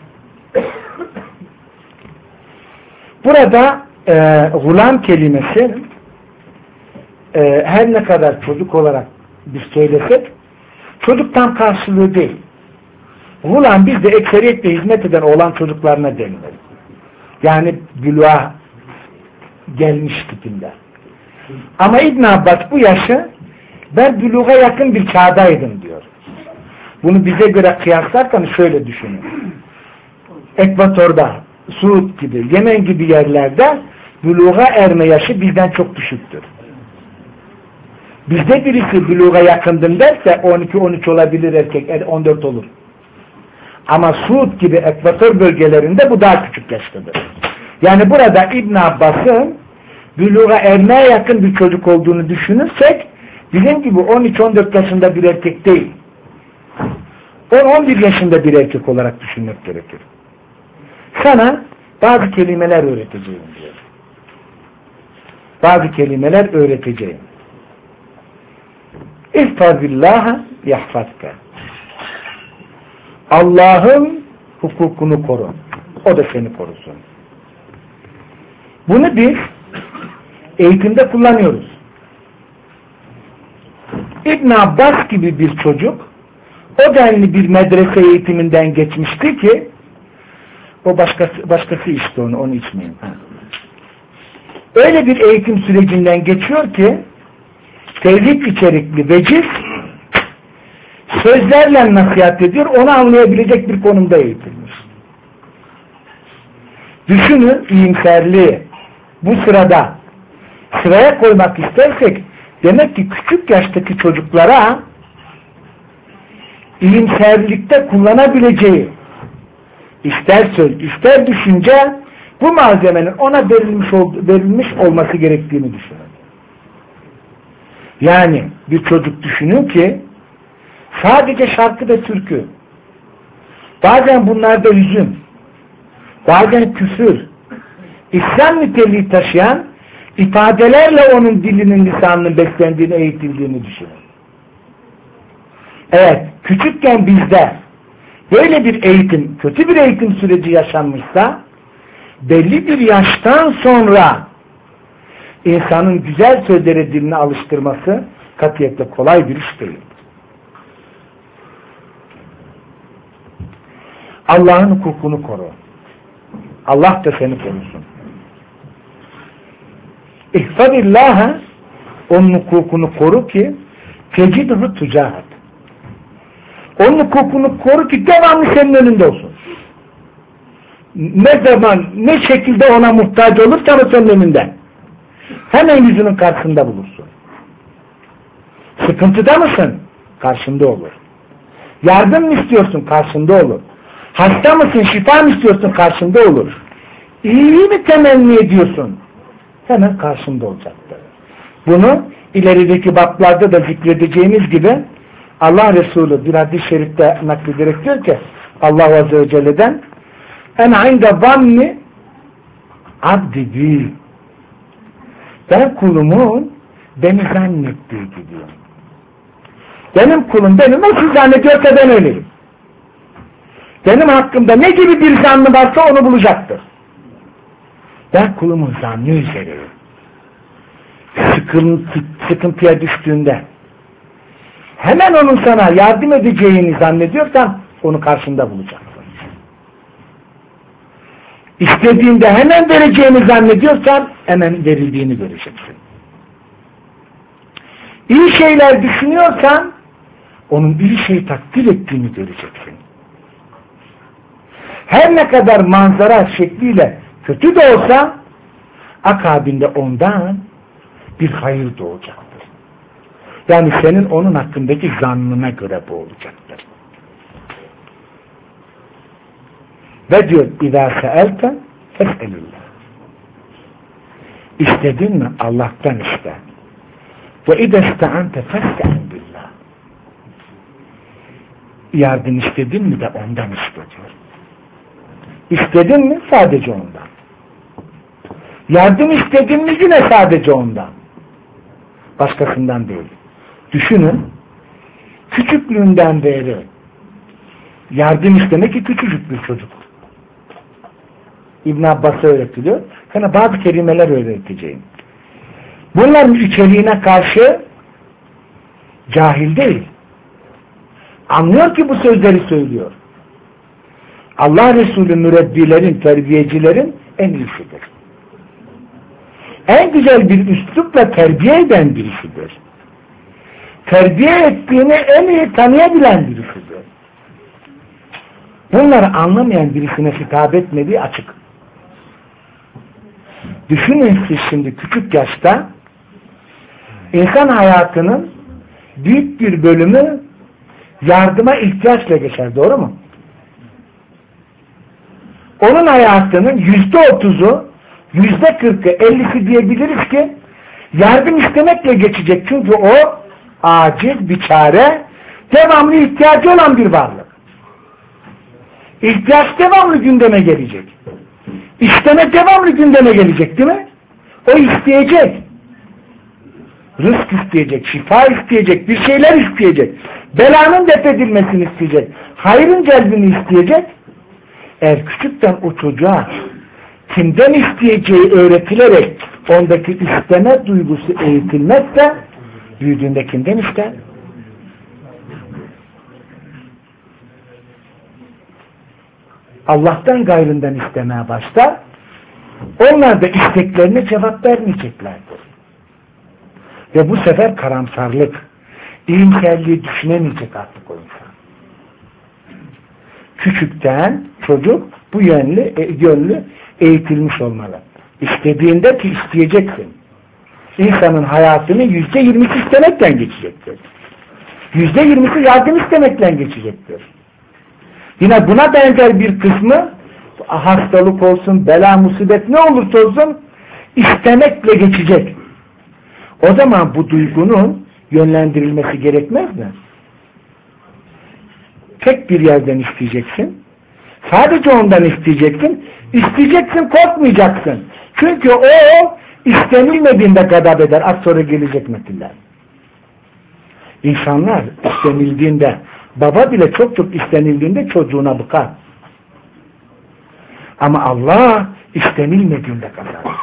Burada e, gulam kelimesi e, her ne kadar çocuk olarak biz söylesek çocuktan karşılığı değil. Gulam bizde ekseriyetle hizmet eden oğlan çocuklarına denilir. Yani bülüğa gelmiş tipinde. Ama İbn Abbas bu yaşı ben bülüğa yakın bir çağdaydım diyor. Bunu bize göre kıyaslarken şöyle düşünün. Ekvator'da, Suud gibi, Yemen gibi yerlerde bülüğa erme yaşı bizden çok düşüktür. Bizde birisi bülüğa yakındım derse on iki on üç olabilir erkek, on dört olur. Ama Suud gibi Ekvator bölgelerinde bu daha küçük yaştadır. Yani burada İbn Abbas'ın bülüğa ermeye yakın bir çocuk olduğunu düşünürsek bizim gibi on üç on dört yaşında bir erkek değil. on on bir yaşında bir erkek olarak düşünmek gerekir. Sana bazı kelimeler öğreteceğim diyor. Bazı kelimeler öğreteceğim. İhfazillaha yahfazka. Allah'ın hukukunu koru. O da seni korusun. Bunu biz eğitimde kullanıyoruz. İbn Abbas gibi bir çocuk o denli bir medrese eğitiminden geçmişti ki o başkası, başkası içti onu, onu içmeyin. Ha. Öyle bir eğitim sürecinden geçiyor ki tevhid içerikli veciz sözlerle nasihat ediyor, onu anlayabilecek bir konumda eğitilmiş. Düşünün iyimserliği. Bu sırada sıraya koymak istersek demek ki küçük yaştaki çocuklara iyimserlikte kullanabileceği ister söz, ister düşünce bu malzemenin ona verilmiş, ol, verilmiş olması gerektiğini düşünün. Yani bir çocuk düşünün ki sadece şarkı ve türkü, bazen bunlarda hüzün, bazen küfür, İslam niteliği taşıyan ifadelerle onun dilinin, lisanının beslendiğini, eğitildiğini düşünün. Evet, küçükken bizde böyle bir eğitim, kötü bir eğitim süreci yaşanmışsa, belli bir yaştan sonra insanın güzel sözleri diline alıştırması katiyetle kolay bir iş değil. Allah'ın hukukunu koru. Allah da seni korusun. İhfadillâhe, onun hukukunu koru ki tecidhu tücahat. Onun hukukunu koru ki devamlı senin önünde olsun. Ne zaman, ne şekilde ona muhtaç olursan o senin önünde. Hemen yüzünün karşısında bulursun. Sıkıntıda mısın? Karşında olur. Yardım mı istiyorsun? Karşında olur. Hasta mısın? Şifa mı istiyorsun? Karşında olur. İyiliği mi temenni ediyorsun? Hemen karşında olacaktır. Bunu ilerideki bablarda da zikredeceğimiz gibi Allah Resulü bir hadis-i şerifte naklederek diyor ki Allah Azze ve Celle'den en inde zanni abdi bi, ben kulumun beni zannettiği gibi. Benim kulum beni nasıl zannediyorsa ben öyleyim. Benim hakkımda ne gibi bir zannı varsa onu bulacaktır. Ben kulumun zannı üzereyim. Sıkıntı, sıkıntıya düştüğünde hemen onun sana yardım edeceğini zannediyorsan onu karşında bulacaksın. İstediğinde hemen vereceğini zannediyorsan hemen verildiğini göreceksin. İyi şeyler düşünüyorsan onun iyi şey takdir ettiğini göreceksin. Her ne kadar manzara şekliyle kötü de olsa akabinde ondan bir hayır doğacaktır. Yani senin onun hakkındaki zannına göre bu olacaktır. Ve diyor اِذَا سَأَلْتَ فَاسْأَلِ اللّٰهِ. İstedin mi? Allah'tan iste. وَاِذَا اسْتَعَنْتَ فَاسْتَعِنْ بِاللّٰهِ. Yardım istedin mi de ondan iste diyor. İstedin mi? Sadece ondan. Yardım istedin mi? Yine sadece ondan. Başkasından değil. Düşünün, küçüklüğünden beri yardım istemek ki küçücük bir çocuk. İbn Abbas'a öğretiliyor. Sana bazı kelimeler öğreteceğim. Bunların içeriğine karşı cahil değil. Anlıyor ki bu sözleri söylüyor. Allah Resulü mürebbilerin, terbiyecilerin en iyisidir. En güzel bir üslupla terbiye eden birisidir. Terbiye ettiğini en iyi tanıyabilen birisidir. Bunları anlamayan birisine hitap etmediği açık. Düşünün siz şimdi küçük yaşta insan hayatının büyük bir bölümü yardıma ihtiyaçla geçer. Doğru mu? Onun hayatının yüzde otuzu, yüzde kırkı, ellisi diyebiliriz ki yardım istemekle geçecek. Çünkü o aciz, biçare, devamlı ihtiyacı olan bir varlık. İhtiyaç devamlı gündeme gelecek. İsteme devamlı gündeme gelecek değil mi? O isteyecek. Rızk isteyecek, şifa isteyecek, bir şeyler isteyecek. Belanın def edilmesini isteyecek. Hayrın celbini isteyecek. Eğer küçükten o çocuğa kimden isteyeceği öğretilerek ondaki isteme duygusu eğitilmezse büyüdüğünde kimden ister? Allah'tan gayrından istemeye başlar. Onlar da isteklerine cevap vermeyeceklerdir. Ve bu sefer karamsarlık, İyimserliği düşünemeyecek artık o insan. Küçükten çocuk bu yönlü, e, yönlü eğitilmiş olmalı. İstediğinde ki isteyeceksin. İnsanın hayatını yüzde yirmisi istemekten geçecektir. Yüzde yirmisi yardım istemekten geçecektir. Yine buna benzer bir kısmı hastalık olsun, bela, musibet ne olursa olsun istemekle geçecek. O zaman bu duygunun yönlendirilmesi gerekmez mi? Tek bir yerden isteyeceksin. Sadece ondan isteyeceksin. İsteyeceksin, korkmayacaksın. Çünkü o istenilmediğinde gadab eder. Az sonra gelecek metiller. İnsanlar istenildiğinde, baba bile çok çok istenildiğinde çocuğuna bıkar. Ama Allah istenilmediğinde kazanır.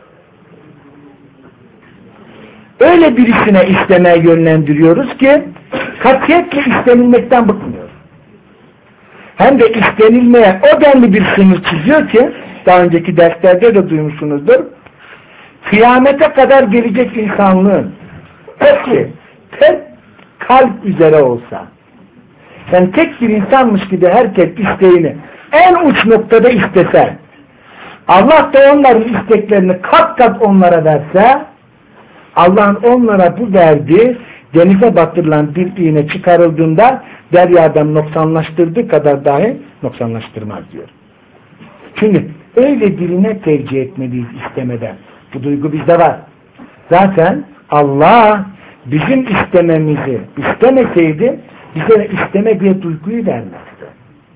Öyle birisine istemeye yönlendiriyoruz ki katiyetle istenilmekten bıkmıyor. Hem de istenilmeye o denli bir sınır çiziyor ki daha önceki derslerde de duymuşsunuzdur. Kıyamete kadar gelecek insanlığın hepsi tek kalp üzere olsa, yani tek bir insanmış gibi herkes isteğini en uç noktada istese, Allah da onların isteklerini kat kat onlara verse, Allah'ın onlara bu verdiği denize batırılan bir iğne çıkarıldığında deryadan noksanlaştırdığı kadar dahi noksanlaştırmaz diyor. Çünkü öyle birine tercih etmeliyiz istemeden. Bu duygu bizde var. Zaten Allah bizim istememizi istemeseydi bize isteme bir duyguyu vermezdi.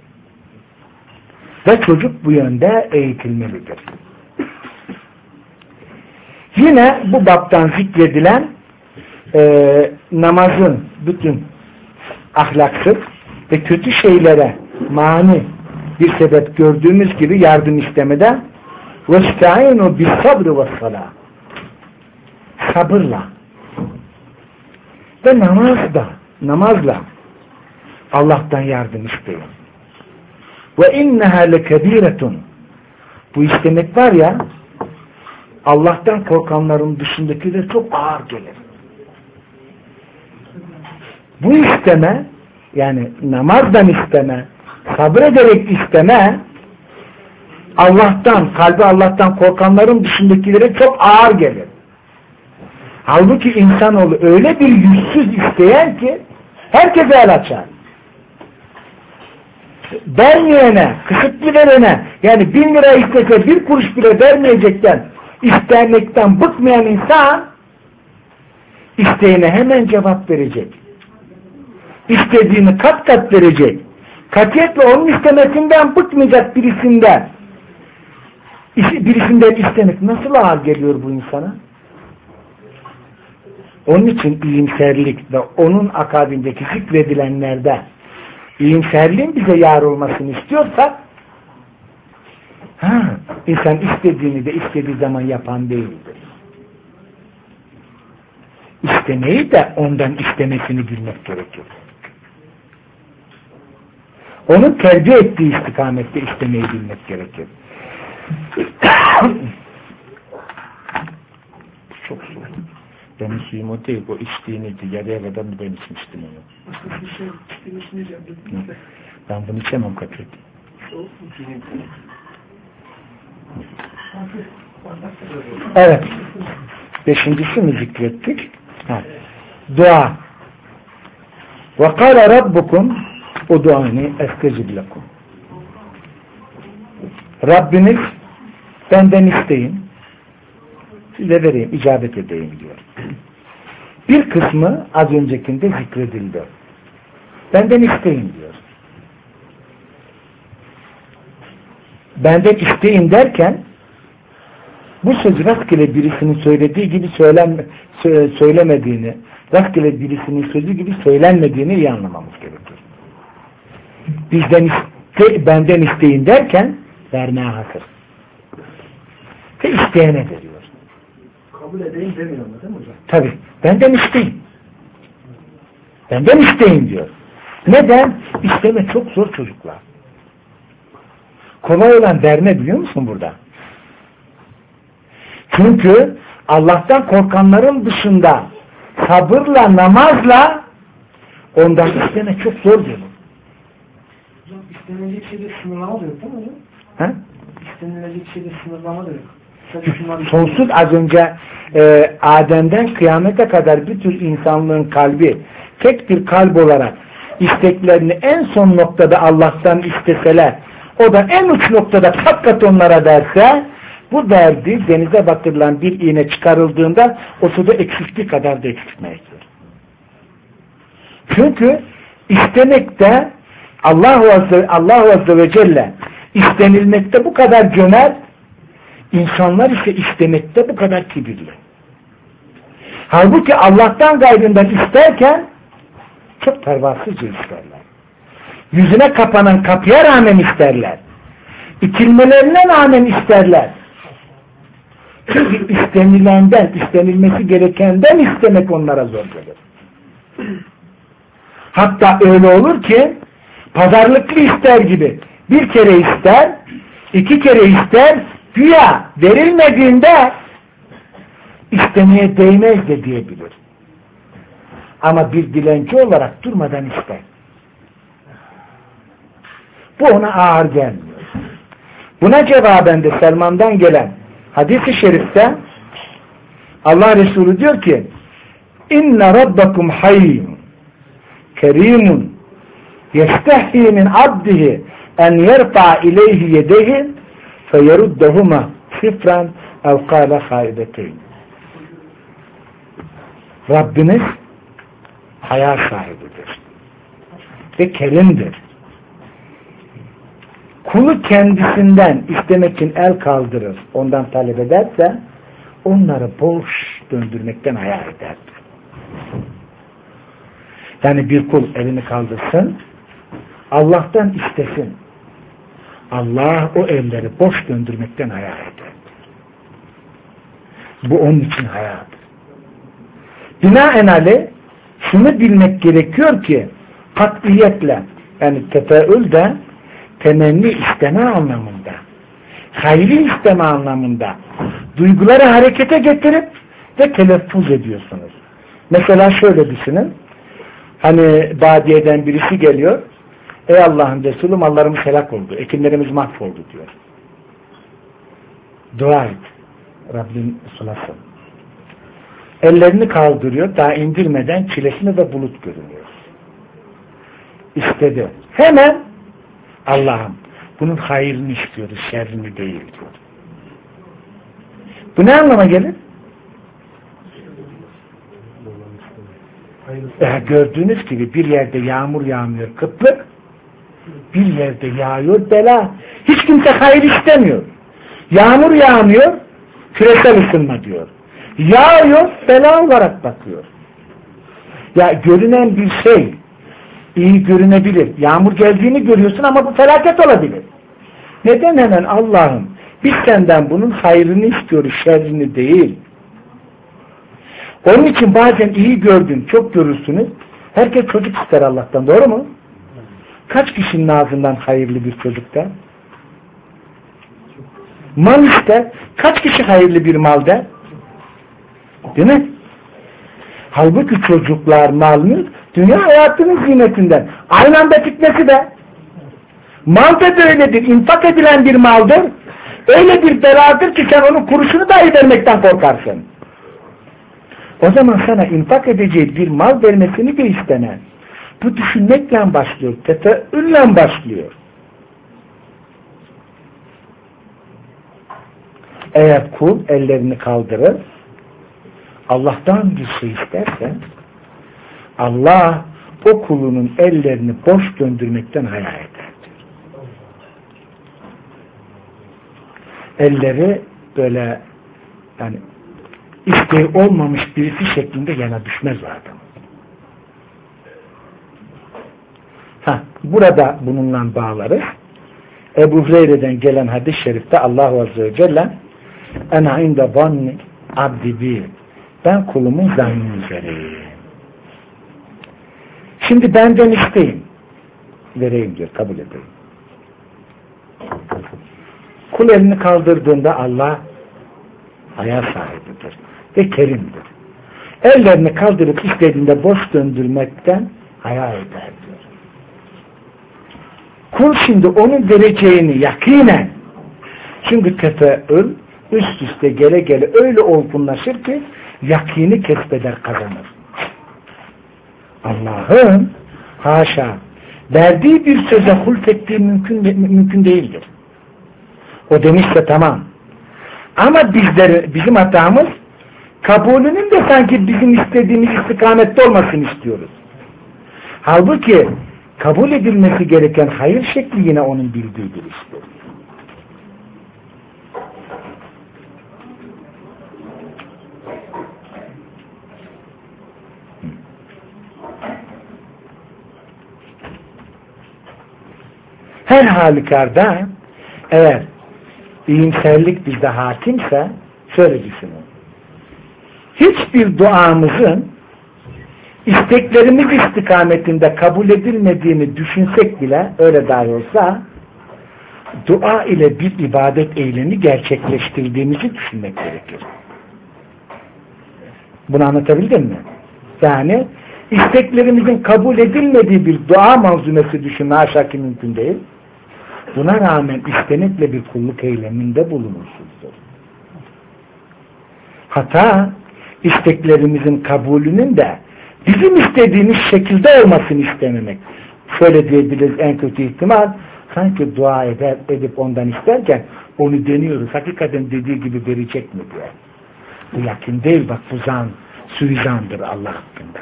Ve çocuk bu yönde eğitilmelidir. Yine bu baptan zikredilen e, namazın bütün ahlaksız ve kötü şeylere mani bir sebep gördüğümüz gibi yardım istemede وَاسْتَعِينُوا بِالصَّبْرِ وَالصَّلَاةِ sabırla ve namazla namazla Allah'tan yardım isteyin. وَاِنَّهَا لَكَب۪يرَةٌ bu istemek var ya Allah'tan korkanların dışındakiler çok ağır gelir. Bu isteme yani namazdan isteme, sabrederek isteme Allah'tan, kalbi Allah'tan korkanların dışındakilere çok ağır gelir. Halbuki insanoğlu öyle bir yüzsüz isteyen ki herkese el açar. Vermeyene, kısıtlı verene yani bin lira istese bir kuruş bile vermeyecekten istemekten bıkmayan insan isteğine hemen cevap verecek. İstediğini kat kat verecek. Katiyetle onun istemesinden bıkmayacak birisinden birisinden istemek nasıl ağır geliyor bu insana? Onun için iyimserlik ve onun akabindeki zikredilenlerde iyimserliğin bize yar olmasını istiyorsak ha, insan istediğini de istediği zaman yapan değildir. İstemeyi de ondan istemesini bilmek gerekir. Onun tercih ettiği istikamette istemeyi bilmek gerekir. Çok zor. Benim suyum o değil, o içtiğiniydi. Yarıya kadar ben içmiştim onu. Ben bunu içemem Katret. Evet. Beşincisi mi zikrettik? Ha. Dua. وَقَالَ رَبُّكُمْ اُدُعَنِي اَسْتَجِبْ لَكُمْ Rabbiniz benden isteyin, size vereyim, icabet edeyim diyor. Bir kısmı az öncekinde zikredildi. Benden isteyin diyor. Benden isteyin derken bu söz rastgele birisinin söylediği gibi söylen, söylemediğini, rastgele birisinin sözü gibi söylenmediğini iyi anlamamız gerekir. Bizden iste, benden isteyin derken vermeye hazır. Ve isteyene veriyor. Kabul edeyim demiyor mu değil mi hocam? Tabii. Benden isteyin. Benden isteyin diyor. Neden? İsteme çok zor çocuklar. Kolay olan verme biliyor musun burada? Çünkü Allah'tan korkanların dışında sabırla, namazla Ondan istemek çok zor diyor. Hocam istenilecek şeyde sınırlama da yok değil mi hocam? Ha? İstenilecek şeyde sınırlama da yok. Sonsuz az önce e, Adem'den kıyamete kadar bir tür insanlığın kalbi tek bir kalp olarak isteklerini en son noktada Allah'tan isteseler, o da en uç noktada kat kat onlara derse, bu derdi denize batırılan bir iğne çıkarıldığında o suda eksikliği kadar da eksiltmeyecektir. Çünkü istemekte Allahu Azze, Allahu Azze ve Celle istenilmekte bu kadar cömert, İnsanlar ise istemekte bu kadar kibirli. Halbuki Allah'tan gayrından isterken çok pervasızca isterler. Yüzüne kapanan kapıya rağmen isterler. İtilmelerine rağmen isterler. Çünkü istenilenden, istenilmesi gerekenden istemek onlara zor gelir. Hatta öyle olur ki pazarlıklı ister gibi bir kere ister, iki kere ister, güya verilmediğinde istemeye değmez de diyebilir. Ama bir dilenci olarak durmadan ister. Bu ona ağır gelmiyor. Buna cevaben de Selman'dan gelen hadis-i şerifte Allah Resulü diyor ki İnne rabbakum hayyun kerimun yestehhi min abdihi en yerfa ileyhi yedehi feyeruddehuma sıfran ev kâle hâibeteyn. Rabbiniz haya sahibidir ve kerimdir. Kulu kendisinden istemek için el kaldırır, ondan talep ederse onları boş döndürmekten haya eder. Yani bir kul elini kaldırsın, Allah'tan istesin. Allah o elleri boş döndürmekten haya eder. Bu onun için hayadır. Binaenaleyh şunu bilmek gerekiyor ki katiyetle, yani tefeül de temenni isteme anlamında, hayri isteme anlamında duyguları harekete getirip ve telaffuz ediyorsunuz. Mesela şöyle düşünün, hani badiyeden birisi geliyor, ey Allah'ın Resulü mallarımız helak oldu, ekinlerimiz mahvoldu diyor. Dua et, Rabbim sulasın. Ellerini kaldırıyor, daha indirmeden çilesini ve bulut görünüyor. İstedi. Hemen Allah'ım bunun hayrını istiyoruz, şerrini değil diyor. Bu ne anlama gelir? E, gördüğünüz gibi bir yerde yağmur yağmıyor, kıtlık, bir yerde yağıyor bela. Hiç kimse hayır istemiyor. Yağmur yağmıyor, küresel ısınma diyor. Yağıyor, bela olarak bakıyor. Ya görünen bir şey iyi görünebilir. Yağmur geldiğini görüyorsun ama bu felaket olabilir. Neden hemen Allah'ım biz senden bunun hayrını istiyoruz, şerrini değil. Onun için bazen iyi gördün, çok görürsünüz. Herkes çocuk ister Allah'tan, doğru mu? Kaç kişinin ağzından hayırlı bir çocuk der? Mal ister. Kaç kişi hayırlı bir mal der? Değil mi? Halbuki çocuklar, mal mülk dünya hayatının ziynetinden. Aynı anda fitnesi de. Mal da böyledir. İnfak edilen bir maldır. Öyle bir beladır ki sen onun kuruşunu dahi vermekten korkarsın. O zaman sana infak edeceği bir mal vermesini de istemez. Bu düşünmekle başlıyor. Tefeülle başlıyor. Eğer kul ellerini kaldırır, Allah'tan bir şey isterse, Allah o kulunun ellerini boş döndürmekten haya eder. Elleri böyle yani isteği olmamış birisi şeklinde yana düşmez o adam. Ha, burada bununla bağlarız. Ebu Hureyre'den gelen hadis-i şerifte Allahu Azze ve Celle "Ena inde zanni abdi bi." Ben kulumun zannı üzereyim. Şimdi benden isteyin. Vereyim diyor, kabul edeyim. Kul elini kaldırdığında Allah haya sahibidir ve kerimdir. Ellerini kaldırıp istediğinde boş döndürmekten Hayal eder diyor. Kul şimdi onun vereceğini yakinen, çünkü tefeül üst üste gele gele öyle olgunlaşır ki yakini kesbeder, kazanır. Allah'ın haşa verdiği bir söze hulfettiği mümkün, mümkün değildir. O demişse tamam. Ama bizler, bizim hatamız kabulünün de sanki bizim istediğimiz istikamette olmasını istiyoruz. Halbuki kabul edilmesi gereken hayır şekli yine onun bildiği bir iştir. Her halükarda eğer iyimserlik bizde hakimse şöyle düşünün. Hiçbir duamızın isteklerimiz istikametinde kabul edilmediğini düşünsek bile, öyle dahi olsa, dua ile bir ibadet eylemi gerçekleştirdiğimizi düşünmek gerekir. Bunu anlatabildim mi? Yani isteklerimizin kabul edilmediği bir dua manzumesi düşünme haşa ki mümkün değil. Buna rağmen istenekle bir kulluk eyleminde bulunursunuz. Hata, isteklerimizin kabulünün de bizim istediğimiz şekilde olmasını istememek. Şöyle diyebiliriz, en kötü ihtimal, sanki dua eder, edip ondan isterken onu deniyoruz. Hakikaten dediği gibi verecek mi diye. Bu yakın değil, bak bu zan, suizandır Allah hakkında.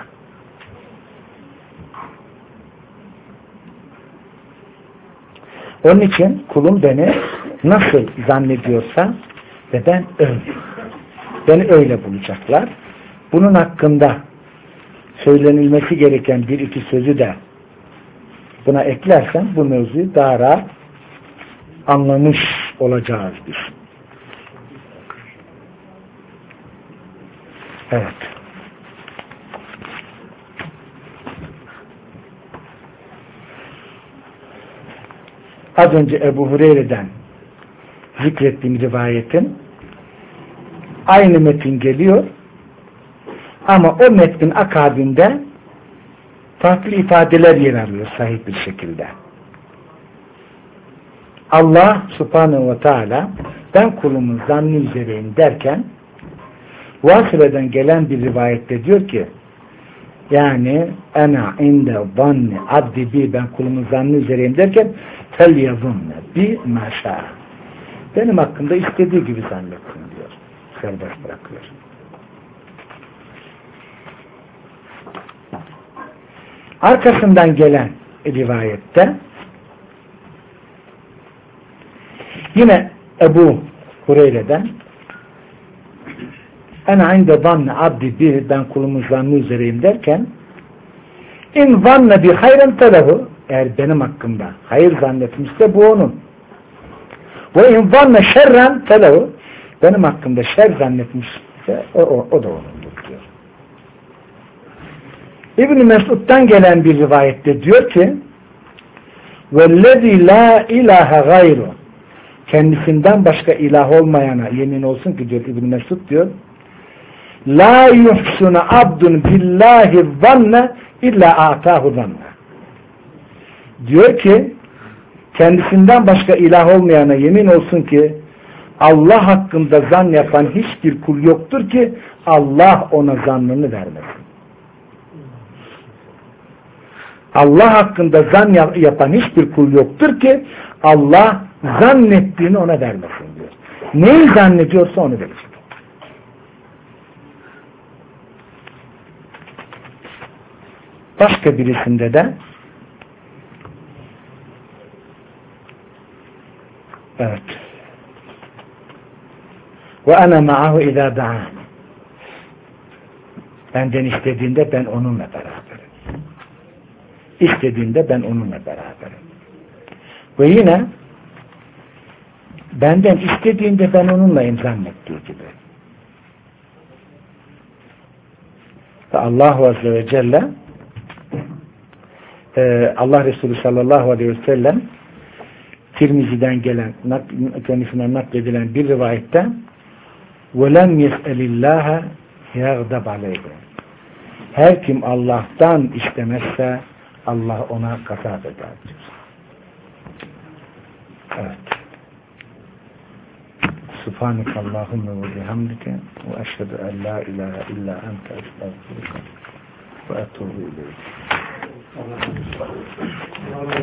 Onun için kulum beni nasıl zannediyorsa ve ben öyle. Beni öyle bulacaklar. Bunun hakkında söylenilmesi gereken bir iki sözü de buna eklersem bu mevzuyu daha rahat anlamış olacağız biz. Evet. Az önce Ebu Hureyre'den zikrettiğim rivayetin aynı metin geliyor ama o metnin akabinde farklı ifadeler yer alıyor sahih bir şekilde. Allah Subhanahu ve Teala ben kulumun zannı üzereyim derken Vasıle'den gelen bir rivayette diyor ki yani ena inde zanni abdi bi ben kulumun zannı üzereyim derken fel yazunne bi maşa benim hakkında istediği gibi zannetsin diyor. Serbest bırakıyor. Arkasından gelen rivayette yine Ebu Hureyre'den ene inde zanni abdi bi ben kulumun zannı üzereyim derken in zanne bi hayren telehu eğer benim hakkımda hayır zannetmişse bu onun. Ve in zanne şerren telehu benim hakkımda şer zannetmişse o, o, o da onundur diyor. İbn-i Mesud'dan gelen bir rivayette diyor ki وَالَّذِي لَا اِلَٰهَ غَيْرُ kendisinden başka ilah olmayana yemin olsun ki diyor İbn-i Mesud diyor لَا يُحْسُنَ عَبْدٌ بِاللّٰهِ ظَنَّ اِلَّا اَعْتَاهُ ظَنَّ diyor ki kendisinden başka ilah olmayana yemin olsun ki Allah hakkında zan yapan hiçbir kul yoktur ki Allah ona zannını vermesin. Allah hakkında zan yapan hiçbir kul yoktur ki Allah zannettiğini ona vermesin diyor. Neyi zannediyorsa onu verecek. Başka birisinde de evet ve ana ma'ahu izâ da'an benden istediğinde ben onunla beraberim. İstediğinde ben onunla beraberim. Ve yine benden istediğinde ben onunlayım zannettiği gibi. Ve Allah Azze ve Celle e, Allah Resulü sallallahu aleyhi ve sellem Tirmizi'den gelen kendisinden nakledilen bir rivayette وَلَمْ يَسْأَلِ اللّٰهَ يَغْدَبْ عَلَيْهِ her kim Allah'tan istemezse Allah ona gazap eder diyor. Evet. Subhanekallahümme ve bihamdike ve eşhedü en la ilahe illa ente estağfiruke ve etûbü ileyk.